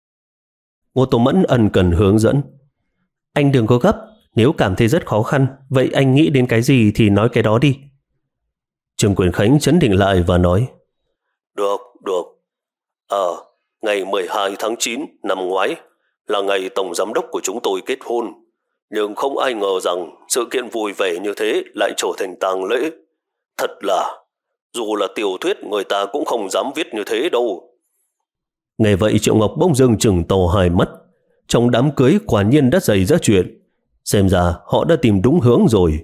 Ngô Tố Mẫn ân cần hướng dẫn: Anh đừng có gấp, nếu cảm thấy rất khó khăn, vậy anh nghĩ đến cái gì thì nói cái đó đi. Trương Quyền Khánh trấn định lại và nói: Được, được. Ờ, à, ngày mười hai tháng chín năm ngoái là ngày Tổng Giám đốc của chúng tôi kết hôn. Nhưng không ai ngờ rằng sự kiện vui vẻ như thế lại trở thành tang lễ. Thật là, dù là tiểu thuyết người ta cũng không dám viết như thế đâu. Nghe vậy Triệu Ngọc bỗng dưng trừng to hai mắt. Trong đám cưới quả nhiên đã xảy ra chuyện. Xem ra họ đã tìm đúng hướng rồi.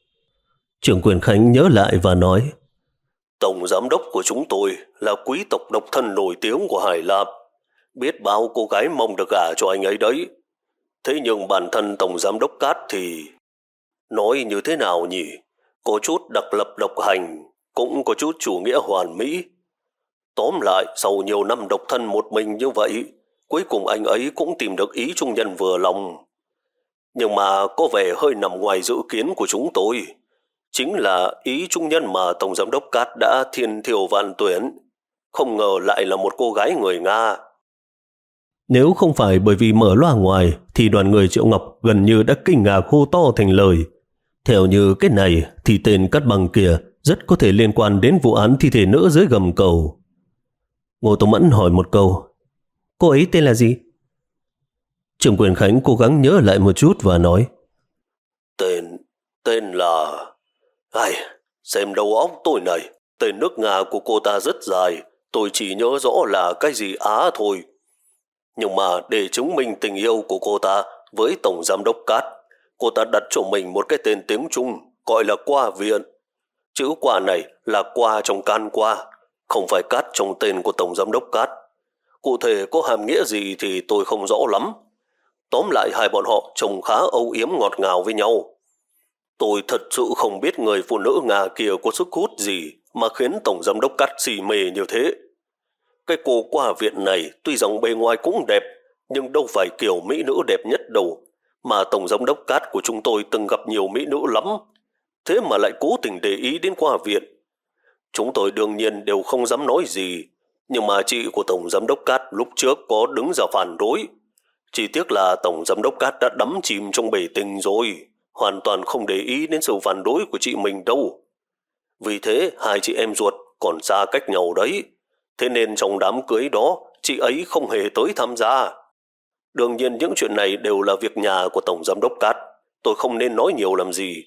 Trương Quyền Khánh nhớ lại và nói: Tổng Giám đốc của chúng tôi là quý tộc độc thân nổi tiếng của Hải Lạp. Biết bao cô gái mong được gả cho anh ấy đấy. Thế nhưng bản thân Tổng Giám đốc Cát thì... Nói như thế nào nhỉ? Có chút đặc lập độc hành, cũng có chút chủ nghĩa hoàn mỹ. Tóm lại, sau nhiều năm độc thân một mình như vậy, cuối cùng anh ấy cũng tìm được ý trung nhân vừa lòng. Nhưng mà có vẻ hơi nằm ngoài dự kiến của chúng tôi. Chính là ý trung nhân mà Tổng Giám đốc Cát đã thiên thiều vạn tuyển. Không ngờ lại là một cô gái người Nga. Nếu không phải bởi vì mở loa ngoài thì đoàn người Triệu Ngọc gần như đã kinh ngạc hô to thành lời. Theo như cái này thì tên Cát Bằng kia rất có thể liên quan đến vụ án thi thể nữ dưới gầm cầu. Ngô Tố Mẫn hỏi một câu: Cô ấy tên là gì? Trương Quyền Khánh cố gắng nhớ lại một chút và nói: Tên... tên là... Ai, xem đầu óc tôi này, tên nước Nga của cô ta rất dài, tôi chỉ nhớ rõ là cái gì Á thôi. Nhưng mà để chứng minh tình yêu của cô ta với Tổng Giám đốc Cát, cô ta đặt cho mình một cái tên tiếng Trung gọi là Qua Viện. Chữ Qua này là qua trong can qua, không phải Cát trong tên của Tổng Giám đốc Cát. Cụ thể có hàm nghĩa gì thì tôi không rõ lắm. Tóm lại hai bọn họ trông khá âu yếm ngọt ngào với nhau. Tôi thật sự không biết người phụ nữ Nga kia có sức hút gì mà khiến Tổng Giám đốc Cát xì mê như thế. Cái cô Qua Viện này tuy rằng bề ngoài cũng đẹp, nhưng đâu phải kiểu mỹ nữ đẹp nhất đâu. Mà Tổng Giám đốc Cát của chúng tôi từng gặp nhiều mỹ nữ lắm. Thế mà lại cố tình để ý đến Qua Viện. Chúng tôi đương nhiên đều không dám nói gì. Nhưng mà chị của Tổng Giám đốc Cát lúc trước có đứng ra phản đối. Chỉ tiếc là Tổng Giám đốc Cát đã đắm chìm trong bể tình rồi, hoàn toàn không để ý đến sự phản đối của chị mình đâu. Vì thế hai chị em ruột còn xa cách nhau đấy. Thế nên trong đám cưới đó chị ấy không hề tới tham gia. Đương nhiên những chuyện này đều là việc nhà của Tổng Giám đốc Cát, tôi không nên nói nhiều làm gì.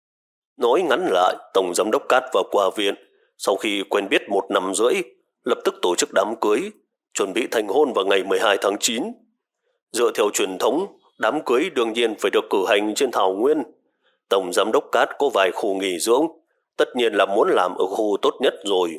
Nói ngắn lại, Tổng Giám đốc Cát và Qua Viện sau khi quen biết một năm rưỡi lập tức tổ chức đám cưới, chuẩn bị thành hôn vào ngày mười hai tháng chín. Dựa theo truyền thống, đám cưới đương nhiên phải được cử hành trên thảo nguyên. Tổng Giám đốc Cát có vài khu nghỉ dưỡng, tất nhiên là muốn làm ở khu tốt nhất rồi.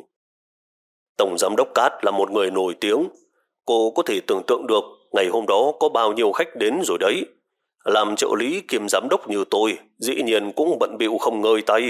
Tổng Giám đốc Cát là một người nổi tiếng. Cô có thể tưởng tượng được ngày hôm đó có bao nhiêu khách đến rồi đấy. Làm trợ lý kiêm giám đốc như tôi, dĩ nhiên cũng bận bịu không ngơi tay.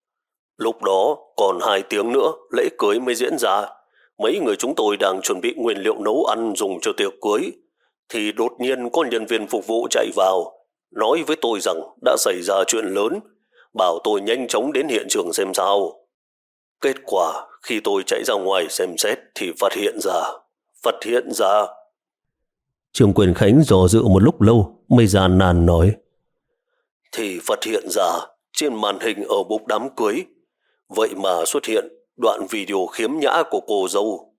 Lúc đó còn hai tiếng nữa lễ cưới mới diễn ra. Mấy người chúng tôi đang chuẩn bị nguyên liệu nấu ăn dùng cho tiệc cưới, thì đột nhiên có nhân viên phục vụ chạy vào, nói với tôi rằng đã xảy ra chuyện lớn, bảo tôi nhanh chóng đến hiện trường xem sao. Kết quả khi tôi chạy ra ngoài xem xét thì phát hiện ra, phát hiện ra. Trương Quyền Khánh dò dự một lúc lâu mới gian nan nói: Thì phát hiện ra trên màn hình ở bục đám cưới, vậy mà xuất hiện đoạn video khiếm nhã của cô dâu.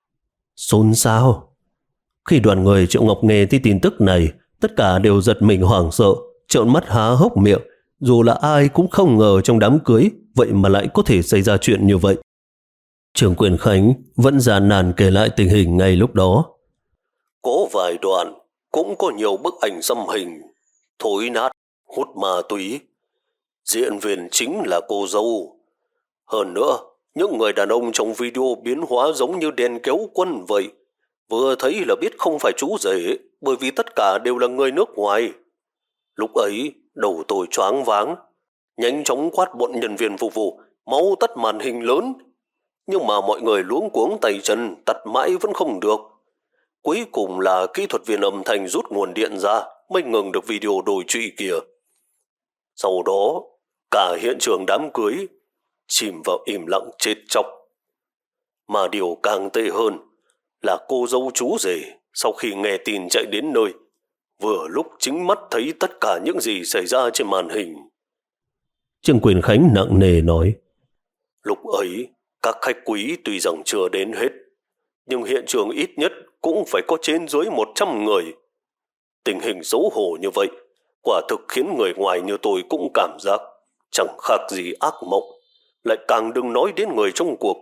Xôn xao. Khi đoàn người Triệu Ngọc nghe thấy tin tức này, tất cả đều giật mình hoảng sợ, trợn mắt há hốc miệng. Dù là ai cũng không ngờ trong đám cưới vậy mà lại có thể xảy ra chuyện như vậy. Trưởng Quyền Khánh vẫn gian nan kể lại tình hình ngay lúc đó. Có vài đoạn, cũng có nhiều bức ảnh xăm hình, thối nát, hút ma túy. Diễn viên chính là cô dâu. Hơn nữa, những người đàn ông trong video biến hóa giống như đèn kéo quân vậy. Vừa thấy là biết không phải chú rể, bởi vì tất cả đều là người nước ngoài. Lúc ấy, đầu tôi choáng váng, nhanh chóng quát bọn nhân viên phục vụ, mau tắt màn hình lớn. Nhưng mà mọi người luống cuống tay chân, tắt mãi vẫn không được. Cuối cùng là kỹ thuật viên âm thanh rút nguồn điện ra, mới ngừng được video đồi trụy kia. Sau đó, cả hiện trường đám cưới chìm vào im lặng chết chóc. Mà điều càng tệ hơn là cô dâu chú rể sau khi nghe tin chạy đến nơi, vừa lúc chính mắt thấy tất cả những gì xảy ra trên màn hình. Trương Quyền Khánh nặng nề nói, lúc ấy các khách quý tuy rằng chưa đến hết, nhưng hiện trường ít nhất cũng phải có trên dưới một trăm người. Tình hình xấu hổ như vậy quả thực khiến người ngoài như tôi cũng cảm giác chẳng khác gì ác mộng, lại càng đừng nói đến người trong cuộc.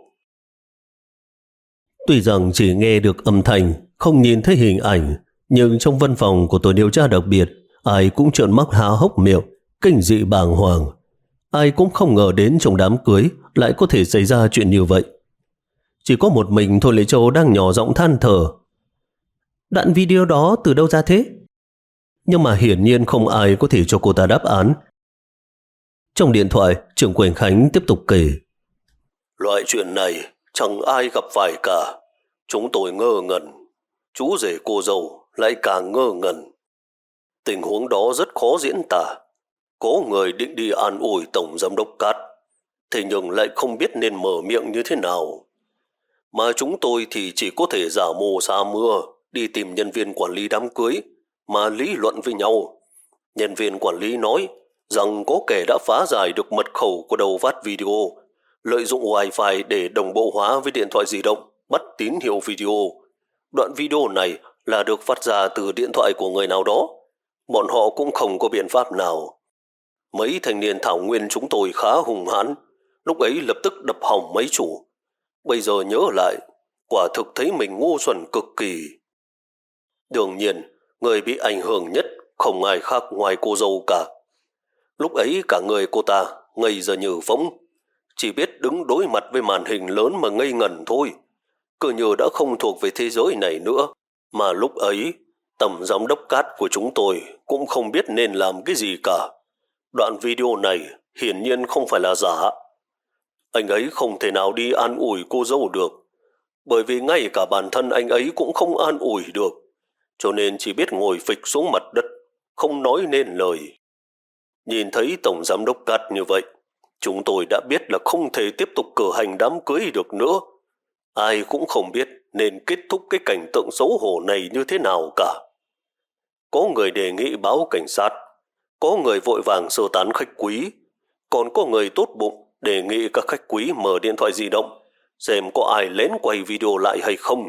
Tuy rằng chỉ nghe được âm thanh, không nhìn thấy hình ảnh, nhưng trong văn phòng của tổ điều tra đặc biệt, ai cũng trợn mắt há hốc miệng, kinh dị bàng hoàng. Ai cũng không ngờ đến trong đám cưới lại có thể xảy ra chuyện như vậy. Chỉ có một mình Thôi Lệ Châu đang nhỏ giọng than thở. Đoạn video đó từ đâu ra thế? Nhưng mà hiển nhiên không ai có thể cho cô ta đáp án. Trong điện thoại, Trưởng Quyền Khánh tiếp tục kể. Loại chuyện này chẳng ai gặp phải cả. Chúng tôi ngơ ngẩn. Chú rể cô dâu lại càng ngơ ngẩn. Tình huống đó rất khó diễn tả. Có người định đi an ủi Tổng Giám đốc Cát, thế nhưng lại không biết nên mở miệng như thế nào. Mà chúng tôi thì chỉ có thể giả mồ sa mưa, đi tìm nhân viên quản lý đám cưới, mà lý luận với nhau. Nhân viên quản lý nói rằng có kẻ đã phá giải được mật khẩu của đầu phát video, lợi dụng wifi để đồng bộ hóa với điện thoại di động, bắt tín hiệu video. Đoạn video này là được phát ra từ điện thoại của người nào đó. Bọn họ cũng không có biện pháp nào. Mấy thanh niên thảo nguyên chúng tôi khá hùng hãn, lúc ấy lập tức đập hỏng mấy chủ. Bây giờ nhớ lại, quả thực thấy mình ngu xuẩn cực kỳ. Đương nhiên, người bị ảnh hưởng nhất không ai khác ngoài cô dâu cả. Lúc ấy cả người cô ta ngây ra như phóng, chỉ biết đứng đối mặt với màn hình lớn mà ngây ngẩn thôi. Cứ như đã không thuộc về thế giới này nữa. Mà lúc ấy, Tổng Giám đốc Cát của chúng tôi cũng không biết nên làm cái gì cả. Đoạn video này hiển nhiên không phải là giả. Anh ấy không thể nào đi an ủi cô dâu được, bởi vì ngay cả bản thân anh ấy cũng không an ủi được, cho nên chỉ biết ngồi phịch xuống mặt đất, không nói nên lời. Nhìn thấy Tổng Giám đốc Cát như vậy, chúng tôi đã biết là không thể tiếp tục cử hành đám cưới được nữa. Ai cũng không biết nên kết thúc cái cảnh tượng xấu hổ này như thế nào cả. Có người đề nghị báo cảnh sát, có người vội vàng sơ tán khách quý, còn có người tốt bụng đề nghị các khách quý mở điện thoại di động xem có ai lén quay video lại hay không.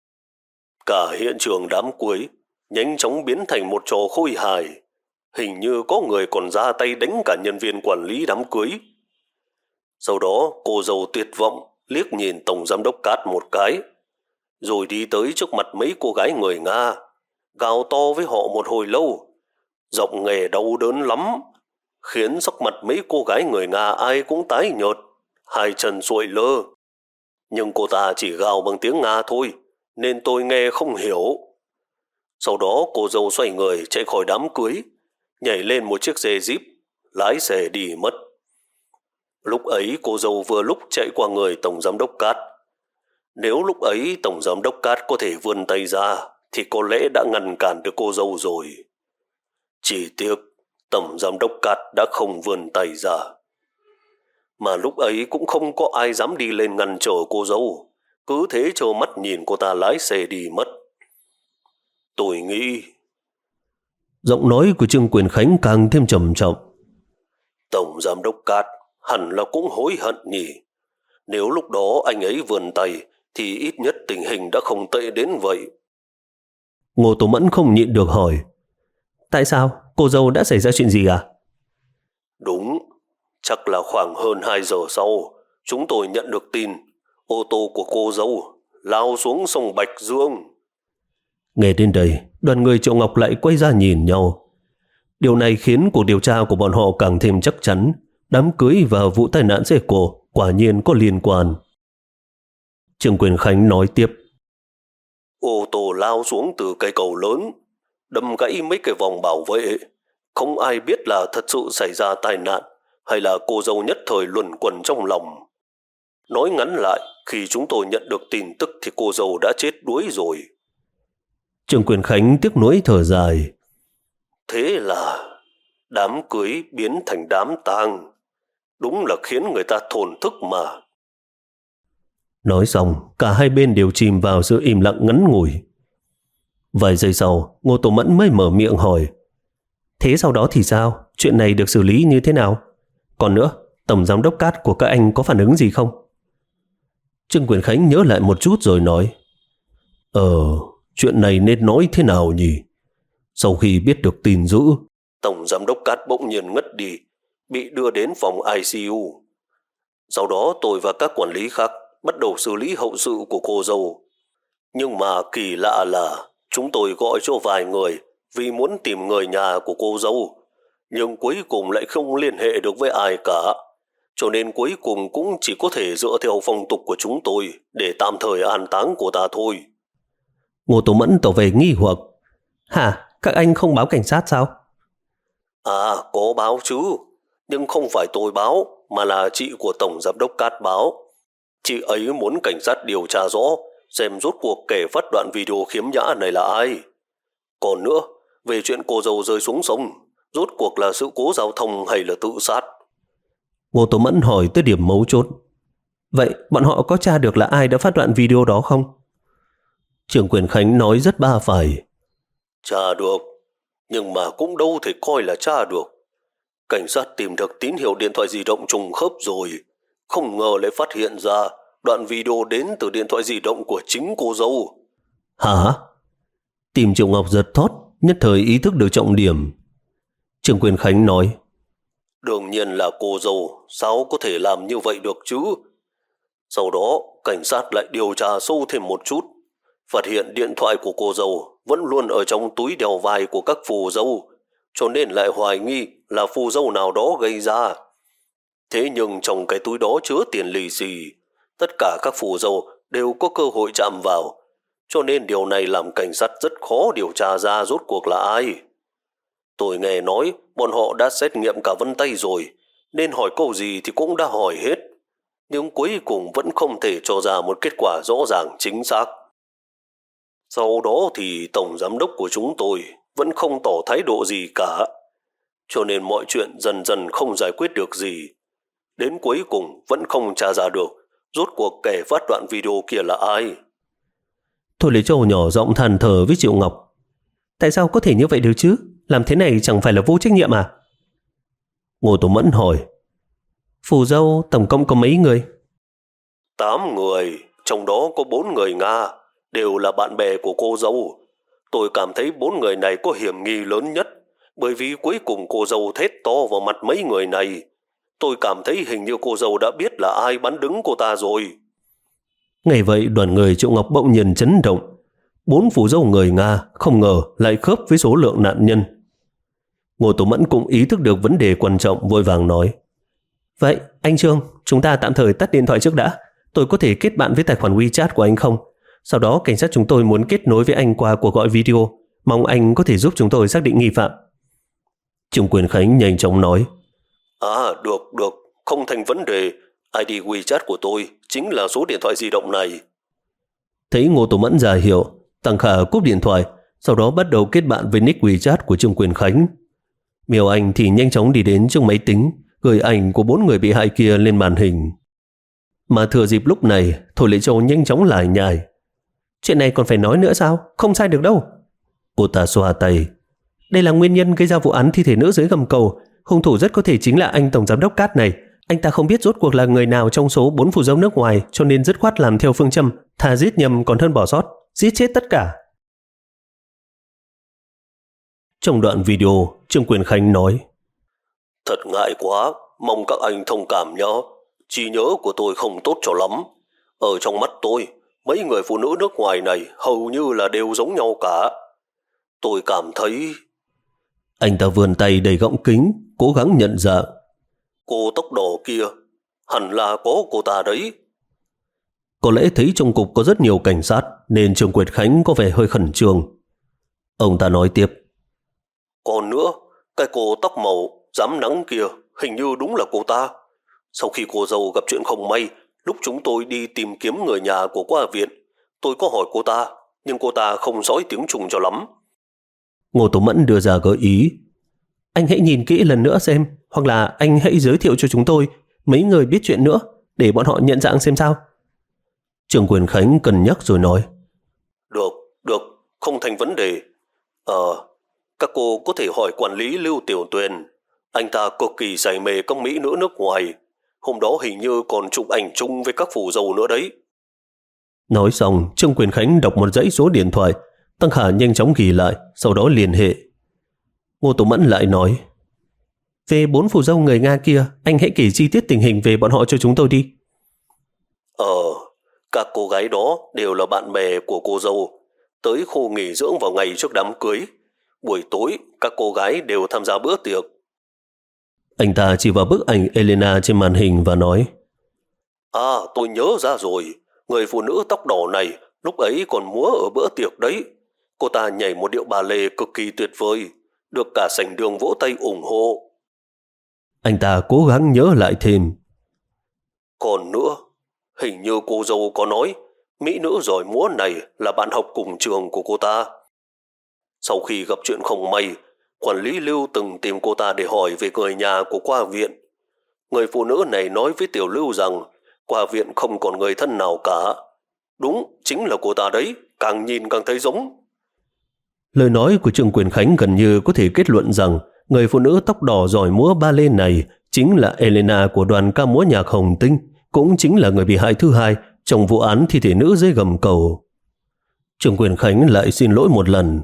Cả hiện trường đám cưới nhanh chóng biến thành một trò khôi hài. Hình như có người còn ra tay đánh cả nhân viên quản lý đám cưới. Sau đó cô dâu tuyệt vọng liếc nhìn Tổng Giám đốc Cát một cái, rồi đi tới trước mặt mấy cô gái người Nga, gào to với họ một hồi lâu. Giọng nghề đau đớn lắm, khiến sắc mặt mấy cô gái người Nga ai cũng tái nhợt, hai chân sụi lơ. Nhưng cô ta chỉ gào bằng tiếng Nga thôi, nên tôi nghe không hiểu. Sau đó cô dâu xoay người chạy khỏi đám cưới, nhảy lên một chiếc xe Jeep, lái xe đi mất. Lúc ấy cô dâu vừa lúc chạy qua người Tổng Giám đốc Cát. Nếu lúc ấy Tổng Giám đốc Cát có thể vươn tay ra, thì có lẽ đã ngăn cản được cô dâu rồi. Chỉ tiếc Tổng Giám đốc Cát đã không vươn tay ra. Mà lúc ấy cũng không có ai dám đi lên ngăn trở cô dâu, cứ thế trơ mắt nhìn cô ta lái xe đi mất. Tôi nghĩ... Giọng nói của Trương Quyền Khánh càng thêm trầm trọng. Tổng Giám đốc Cát hẳn là cũng hối hận nhỉ. Nếu lúc đó anh ấy vươn tay thì ít nhất tình hình đã không tệ đến vậy. Ngô Tố Mẫn không nhịn được hỏi, tại sao? Cô dâu đã xảy ra chuyện gì à? Đúng, chắc là khoảng hơn hai giờ sau, chúng tôi nhận được tin ô tô của cô dâu lao xuống sông Bạch Dương. Nghe đến đây, đoàn người Triệu Ngọc lại quay ra nhìn nhau. Điều này khiến cuộc điều tra của bọn họ càng thêm chắc chắn. Đám cưới và vụ tai nạn xe cộ quả nhiên có liên quan. Trương Quyền Khánh nói tiếp. Ô tô lao xuống từ cây cầu lớn, đâm gãy mấy cái vòng bảo vệ. Không ai biết là thật sự xảy ra tai nạn hay là cô dâu nhất thời luẩn quẩn trong lòng. Nói ngắn lại, khi chúng tôi nhận được tin tức thì cô dâu đã chết đuối rồi. Trương Quyền Khánh tiếc nuối thở dài. Thế là đám cưới biến thành đám tang. Đúng là khiến người ta thổn thức mà. Nói xong, cả hai bên đều chìm vào sự im lặng ngắn ngủi. Vài giây sau, Ngô Tổ Mẫn mới mở miệng hỏi. Thế sau đó thì sao? Chuyện này được xử lý như thế nào? Còn nữa, tổng giám đốc Cát của các anh có phản ứng gì không? Trương Quyền Khánh nhớ lại một chút rồi nói. Ờ, chuyện này nên nói thế nào nhỉ? Sau khi biết được tin dữ, tổng giám đốc Cát bỗng nhiên ngất đi, bị đưa đến phòng i xê u. Sau đó tôi và các quản lý khác bắt đầu xử lý hậu sự của cô dâu. Nhưng mà kỳ lạ là chúng tôi gọi cho vài người vì muốn tìm người nhà của cô dâu, nhưng cuối cùng lại không liên hệ được với ai cả. Cho nên cuối cùng cũng chỉ có thể dựa theo phong tục của chúng tôi để tạm thời an táng cô ta thôi. Ngô Tổ Mẫn tỏ vẻ nghi hoặc. Hả? Các anh không báo cảnh sát sao? À, có báo chứ. Nhưng không phải tôi báo, mà là chị của tổng giám đốc Cát báo. Chị ấy muốn cảnh sát điều tra rõ, xem rốt cuộc kẻ phát đoạn video khiếm nhã này là ai. Còn nữa, về chuyện cô dâu rơi xuống sông, rốt cuộc là sự cố giao thông hay là tự sát? Ngô Tổ Mẫn hỏi tới điểm mấu chốt. Vậy bọn họ có tra được là ai đã phát đoạn video đó không? Trương Quyền Khánh nói rất ba phải. Tra được, nhưng mà cũng đâu thể coi là tra được. Cảnh sát tìm được tín hiệu điện thoại di động trùng khớp rồi, không ngờ lại phát hiện ra đoạn video đến từ điện thoại di động của chính cô dâu. Hả? Tìm Triệu Ngọc giật thót, nhất thời ý thức được trọng điểm. Trương Quyền Khánh nói. Đương nhiên là cô dâu, sao có thể làm như vậy được chứ? Sau đó, cảnh sát lại điều tra sâu thêm một chút, phát hiện điện thoại của cô dâu vẫn luôn ở trong túi đeo vai của các phù dâu, cho nên lại hoài nghi là phù dâu nào đó gây ra. Thế nhưng trong cái túi đó chứa tiền lì xì, tất cả các phù dâu đều có cơ hội chạm vào, cho nên điều này làm cảnh sát rất khó điều tra ra rốt cuộc là ai. Tôi nghe nói bọn họ đã xét nghiệm cả vân tay rồi, nên hỏi câu gì thì cũng đã hỏi hết, nhưng cuối cùng vẫn không thể cho ra một kết quả rõ ràng chính xác. Sau đó thì tổng giám đốc của chúng tôi vẫn không tỏ thái độ gì cả, cho nên mọi chuyện dần dần không giải quyết được gì. Đến cuối cùng vẫn không tra ra được rốt cuộc kẻ phát đoạn video kia là ai. Thôi Lê Châu nhỏ giọng than thở với Triệu Ngọc. Tại sao có thể như vậy được chứ? Làm thế này chẳng phải là vô trách nhiệm à? Ngô Tổ Mẫn hỏi. Phù dâu tổng cộng có mấy người? Tám người, trong đó có bốn người Nga, đều là bạn bè của cô dâu. Tôi cảm thấy bốn người này có hiểm nghi lớn nhất, bởi vì cuối cùng cô dâu thét to vào mặt mấy người này. Tôi cảm thấy hình như cô dâu đã biết là ai bắn đứng cô ta rồi. Ngày vậy đoàn người Triệu Ngọc bỗng nhiên chấn động. Bốn phù dâu người Nga không ngờ lại khớp với số lượng nạn nhân. Ngô Tổ Mẫn cũng ý thức được vấn đề quan trọng, vội vàng nói. Vậy anh Trương, chúng ta tạm thời tắt điện thoại trước đã. Tôi có thể kết bạn với tài khoản WeChat của anh không? Sau đó cảnh sát chúng tôi muốn kết nối với anh qua cuộc gọi video. Mong anh có thể giúp chúng tôi xác định nghi phạm. Trương Quyền Khánh nhanh chóng nói. À, được, được, không thành vấn đề. i đê WeChat của tôi chính là số điện thoại di động này. Thấy Ngô Tổ Mẫn ra hiệu, Tăng Khả cúp điện thoại, sau đó bắt đầu kết bạn với nick WeChat của Trương Quyền Khánh. Miêu Anh thì nhanh chóng đi đến trước máy tính, gửi ảnh của bốn người bị hại kia lên màn hình. Mà thừa dịp lúc này, Thôi Lệ Châu nhanh chóng lải nhải. Chuyện này còn phải nói nữa sao? Không sai được đâu. Cô ta xoa tay. Đây là nguyên nhân gây ra vụ án thi thể nữ dưới gầm cầu. Hung thủ rất có thể chính là anh tổng giám đốc Cát này. Anh ta không biết rốt cuộc là người nào trong số bốn phù dâu nước ngoài, cho nên dứt khoát làm theo phương châm thà giết nhầm còn hơn bỏ sót, giết chết tất cả. Trong đoạn video, Trương Quyền Khánh nói. Thật ngại quá, mong các anh thông cảm nhé. Trí nhớ của tôi không tốt cho lắm. Ở trong mắt tôi, mấy người phụ nữ nước ngoài này hầu như là đều giống nhau cả. Tôi cảm thấy... Anh ta vươn tay đầy gọng kính, cố gắng nhận dạng. Cô tóc đỏ kia, hẳn là có cô ta đấy. Có lẽ thấy trong cục có rất nhiều cảnh sát nên Trương Quyền Khánh có vẻ hơi khẩn trương. Ông ta nói tiếp. Còn nữa, cái cô tóc màu, rám nắng kia, hình như đúng là cô ta. Sau khi cô dâu gặp chuyện không may, lúc chúng tôi đi tìm kiếm người nhà của qua viện, tôi có hỏi cô ta, nhưng cô ta không dõi tiếng Trung cho lắm. Ngô Tố Mẫn đưa ra gợi ý. Anh hãy nhìn kỹ lần nữa xem, hoặc là anh hãy giới thiệu cho chúng tôi mấy người biết chuyện nữa, để bọn họ nhận dạng xem sao. Trương Quyền Khánh cân nhắc rồi nói. Được, được, không thành vấn đề. Ờ, các cô có thể hỏi quản lý Lưu Tiểu Tuyền. Anh ta cực kỳ say mê các mỹ nữ nước ngoài. Hôm đó hình như còn chụp ảnh chung với các phù dâu nữa đấy. Nói xong, Trương Quyền Khánh đọc một dãy số điện thoại. Tăng Khả nhanh chóng ghi lại, sau đó liên hệ. Ngô Tố Mẫn lại nói. Về bốn phù dâu người Nga kia, anh hãy kể chi tiết tình hình về bọn họ cho chúng tôi đi. Ờ, các cô gái đó đều là bạn bè của cô dâu, tới khu nghỉ dưỡng vào ngày trước đám cưới. Buổi tối, các cô gái đều tham gia bữa tiệc. Anh ta chỉ vào bức ảnh Elena trên màn hình và nói. À, tôi nhớ ra rồi. Người phụ nữ tóc đỏ này lúc ấy còn múa ở bữa tiệc đấy. Cô ta nhảy một điệu bà lê cực kỳ tuyệt vời, được cả sảnh đường vỗ tay ủng hộ. Anh ta cố gắng nhớ lại thêm. Còn nữa, hình như cô dâu có nói mỹ nữ giỏi múa này là bạn học cùng trường của cô ta. Sau khi gặp chuyện không may, quản lý Lưu từng tìm cô ta để hỏi về người nhà của qua viện. Người phụ nữ này nói với Tiểu Lưu rằng qua viện không còn người thân nào cả. Đúng, chính là cô ta đấy, càng nhìn càng thấy giống. Lời nói của Trương Quyền Khánh gần như có thể kết luận rằng người phụ nữ tóc đỏ giỏi múa ba lê này chính là Elena của đoàn ca múa nhạc Hồng Tinh, cũng chính là người bị hại thứ hai trong vụ án thi thể nữ dưới gầm cầu. Trương Quyền Khánh lại xin lỗi một lần.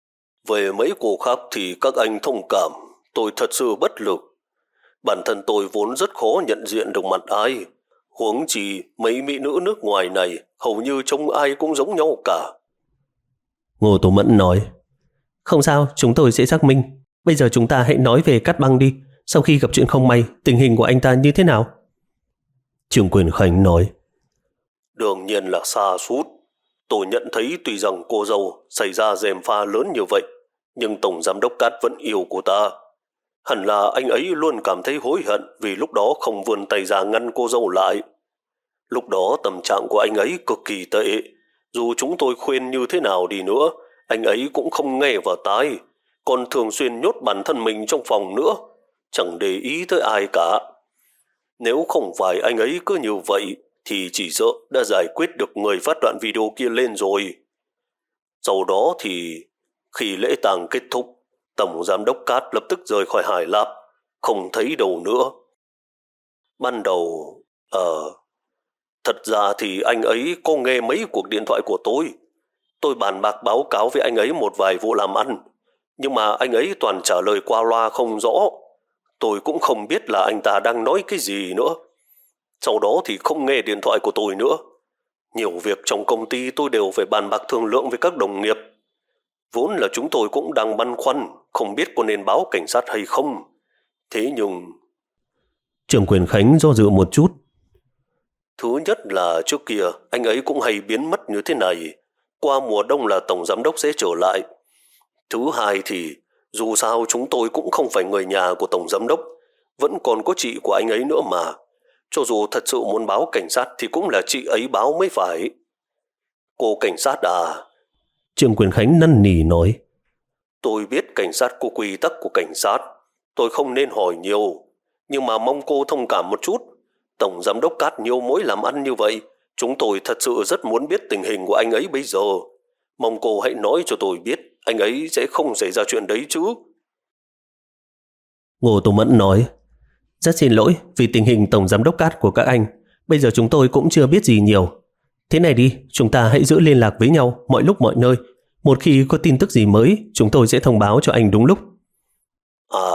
Về mấy cô khác thì các anh thông cảm, tôi thật sự bất lực. Bản thân tôi vốn rất khó nhận diện được mặt ai. Huống chi mấy mỹ nữ nước ngoài này hầu như trông ai cũng giống nhau cả. Ngô Tố Mẫn nói. Không sao, chúng tôi sẽ xác minh. Bây giờ chúng ta hãy nói về Cát Băng đi. Sau khi gặp chuyện không may, tình hình của anh ta như thế nào? Trương Quyền Khánh nói. Đương nhiên là sa sút. Tôi nhận thấy tuy rằng cô dâu xảy ra gièm pha lớn như vậy, nhưng tổng giám đốc Cát vẫn yêu cô ta. Hẳn là anh ấy luôn cảm thấy hối hận vì lúc đó không vươn tay ra ngăn cô dâu lại. Lúc đó tâm trạng của anh ấy cực kỳ tệ. Dù chúng tôi khuyên như thế nào đi nữa, anh ấy cũng không nghe vào tai, còn thường xuyên nhốt bản thân mình trong phòng nữa, chẳng để ý tới ai cả. Nếu không phải anh ấy cứ như vậy, thì chỉ sợ đã giải quyết được người phát đoạn video kia lên rồi. Sau đó thì, khi lễ tang kết thúc, Tổng Giám đốc Cát lập tức rời khỏi Hải Lạp, không thấy đâu nữa. Ban đầu, ờ... thật ra thì anh ấy có nghe mấy cuộc điện thoại của tôi. Tôi bàn bạc báo cáo với anh ấy một vài vụ làm ăn, nhưng mà anh ấy toàn trả lời qua loa không rõ. Tôi cũng không biết là anh ta đang nói cái gì nữa. Sau đó thì không nghe điện thoại của tôi nữa. Nhiều việc trong công ty tôi đều phải bàn bạc thương lượng với các đồng nghiệp. Vốn là chúng tôi cũng đang băn khoăn, không biết có nên báo cảnh sát hay không. Thế nhưng... Trương Quyền Khánh do dự một chút. Thứ nhất là trước kia anh ấy cũng hay biến mất như thế này. Qua mùa đông là tổng giám đốc sẽ trở lại. Thứ hai thì dù sao chúng tôi cũng không phải người nhà của tổng giám đốc, vẫn còn có chị của anh ấy nữa mà. Cho dù thật sự muốn báo cảnh sát thì cũng là chị ấy báo mới phải. Cô cảnh sát à? Trương Quyền Khánh năn nỉ nói. Tôi biết cảnh sát có quy tắc của cảnh sát, tôi không nên hỏi nhiều, nhưng mà mong cô thông cảm một chút. Tổng giám đốc Cát nhiều mối làm ăn như vậy, chúng tôi thật sự rất muốn biết tình hình của anh ấy bây giờ. Mong cô hãy nói cho tôi biết anh ấy sẽ không xảy ra chuyện đấy chứ. Ngô Tố Mẫn nói. Rất xin lỗi vì tình hình tổng giám đốc Cát của các anh. Bây giờ chúng tôi cũng chưa biết gì nhiều. Thế này đi, chúng ta hãy giữ liên lạc với nhau mọi lúc mọi nơi. Một khi có tin tức gì mới, chúng tôi sẽ thông báo cho anh đúng lúc. À...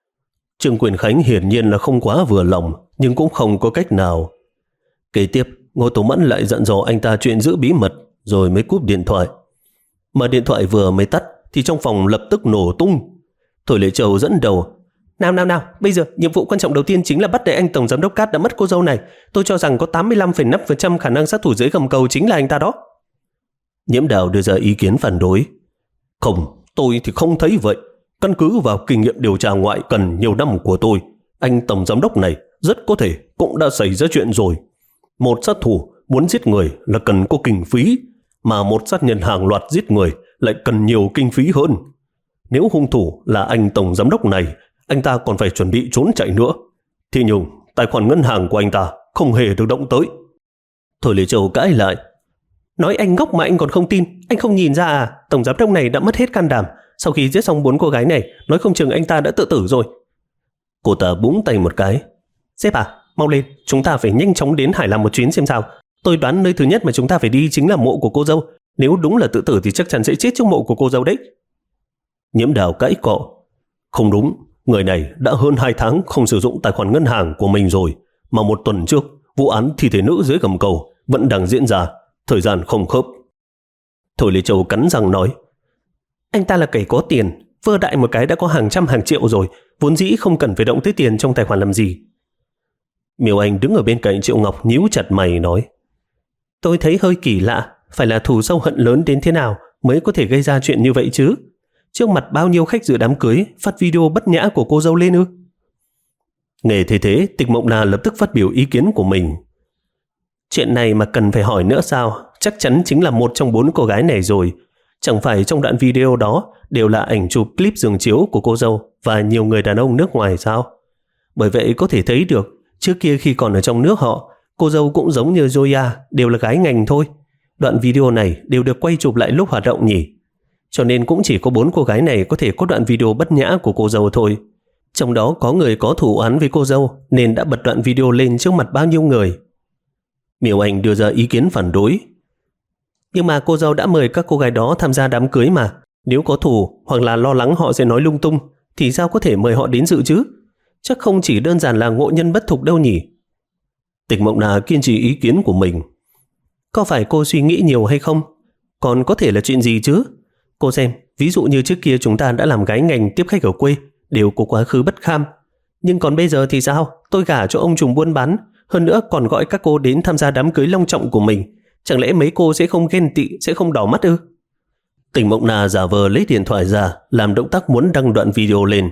Trương Quyền Khánh hiển nhiên là không quá vừa lòng, nhưng cũng không có cách nào. Kế tiếp, Ngô Tố Mẫn lại dặn dò anh ta chuyện giữ bí mật, rồi mới cúp điện thoại. Mà điện thoại vừa mới tắt thì trong phòng lập tức nổ tung. Thôi Lệ Châu dẫn đầu. Nào nào nào, bây giờ nhiệm vụ quan trọng đầu tiên chính là bắt để anh tổng giám đốc Cát đã mất cô dâu này. Tôi cho rằng có tám mươi lăm phẩy năm phần trăm khả năng sát thủ dưới gầm cầu chính là anh ta đó. Nhiễm Đào đưa ra ý kiến phản đối. Không, tôi thì không thấy vậy. Căn cứ vào kinh nghiệm điều tra ngoại cần nhiều năm của tôi, anh tổng giám đốc này rất có thể cũng đã xảy ra chuyện rồi. Một sát thủ muốn giết người là cần có kinh phí, mà một sát nhân hàng loạt giết người lại cần nhiều kinh phí hơn. Nếu hung thủ là anh tổng giám đốc này, anh ta còn phải chuẩn bị trốn chạy nữa. Thế nhưng tài khoản ngân hàng của anh ta không hề được động tới. Thôi Lê Châu cãi lại. Nói anh ngốc mà anh còn không tin. Anh không nhìn ra à? Tổng giám đốc này đã mất hết can đảm. Sau khi giết xong bốn cô gái này, nói không chừng anh ta đã tự tử rồi. Cô ta búng tay một cái. Sếp à, mau lên, chúng ta phải nhanh chóng đến Hải Lam một chuyến xem sao. Tôi đoán nơi thứ nhất mà chúng ta phải đi chính là mộ của cô dâu. Nếu đúng là tự tử thì chắc chắn sẽ chết trong mộ của cô dâu đấy. Nhiễm Đào cãi cọ. Không đúng, người này đã hơn hai tháng không sử dụng tài khoản ngân hàng của mình rồi. Mà một tuần trước, vụ án thi thể nữ dưới gầm cầu vẫn đang diễn ra. Thời gian không khớp. Thôi Lê Châu cắn răng nói. Anh ta là kẻ có tiền, vơ đại một cái đã có hàng trăm hàng triệu rồi, vốn dĩ không cần phải động tới tiền trong tài khoản làm gì. Miêu Anh đứng ở bên cạnh Triệu Ngọc nhíu chặt mày nói. Tôi thấy hơi kỳ lạ, phải là thù sâu hận lớn đến thế nào mới có thể gây ra chuyện như vậy chứ? Trước mặt bao nhiêu khách dự đám cưới phát video bất nhã của cô dâu lên ư? Nghe thế thế, Tịch Mộng Na lập tức phát biểu ý kiến của mình. Chuyện này mà cần phải hỏi nữa sao? Chắc chắn chính là một trong bốn cô gái này rồi. Chẳng phải trong đoạn video đó đều là ảnh chụp clip giường chiếu của cô dâu và nhiều người đàn ông nước ngoài sao? Bởi vậy có thể thấy được, trước kia khi còn ở trong nước họ, cô dâu cũng giống như Zoya, đều là gái ngành thôi. Đoạn video này đều được quay chụp lại lúc hoạt động nhỉ? Cho nên cũng chỉ có bốn cô gái này có thể có đoạn video bất nhã của cô dâu thôi. Trong đó có người có thù oán với cô dâu nên đã bật đoạn video lên trước mặt bao nhiêu người. Miêu Anh đưa ra ý kiến phản đối. Nhưng mà cô dâu đã mời các cô gái đó tham gia đám cưới mà. Nếu có thù hoặc là lo lắng họ sẽ nói lung tung thì sao có thể mời họ đến dự chứ? Chắc không chỉ đơn giản là ngộ nhân bất thục đâu nhỉ? Tịch Mộng Na kiên trì ý kiến của mình. Có phải cô suy nghĩ nhiều hay không? Còn có thể là chuyện gì chứ? Cô xem, ví dụ như trước kia chúng ta đã làm gái ngành tiếp khách ở quê, đều có quá khứ bất kham. Nhưng còn bây giờ thì sao? Tôi gả cho ông trùm buôn bán, hơn nữa còn gọi các cô đến tham gia đám cưới long trọng của mình. Chẳng lẽ mấy cô sẽ không ghen tị, sẽ không đỏ mắt ư? Tịch Mộng Na giả vờ lấy điện thoại ra, làm động tác muốn đăng đoạn video lên.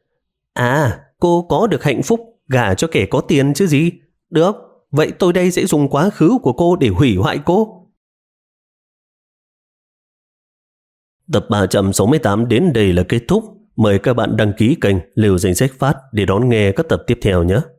À, cô có được hạnh phúc gả cho kẻ có tiền chứ gì? Được, vậy tôi đây sẽ dùng quá khứ của cô để hủy hoại cô. Tập ba trăm sáu mươi tám đến đây là kết thúc. Mời các bạn đăng ký kênh Liều Danh Sách Phát để đón nghe các tập tiếp theo nhé.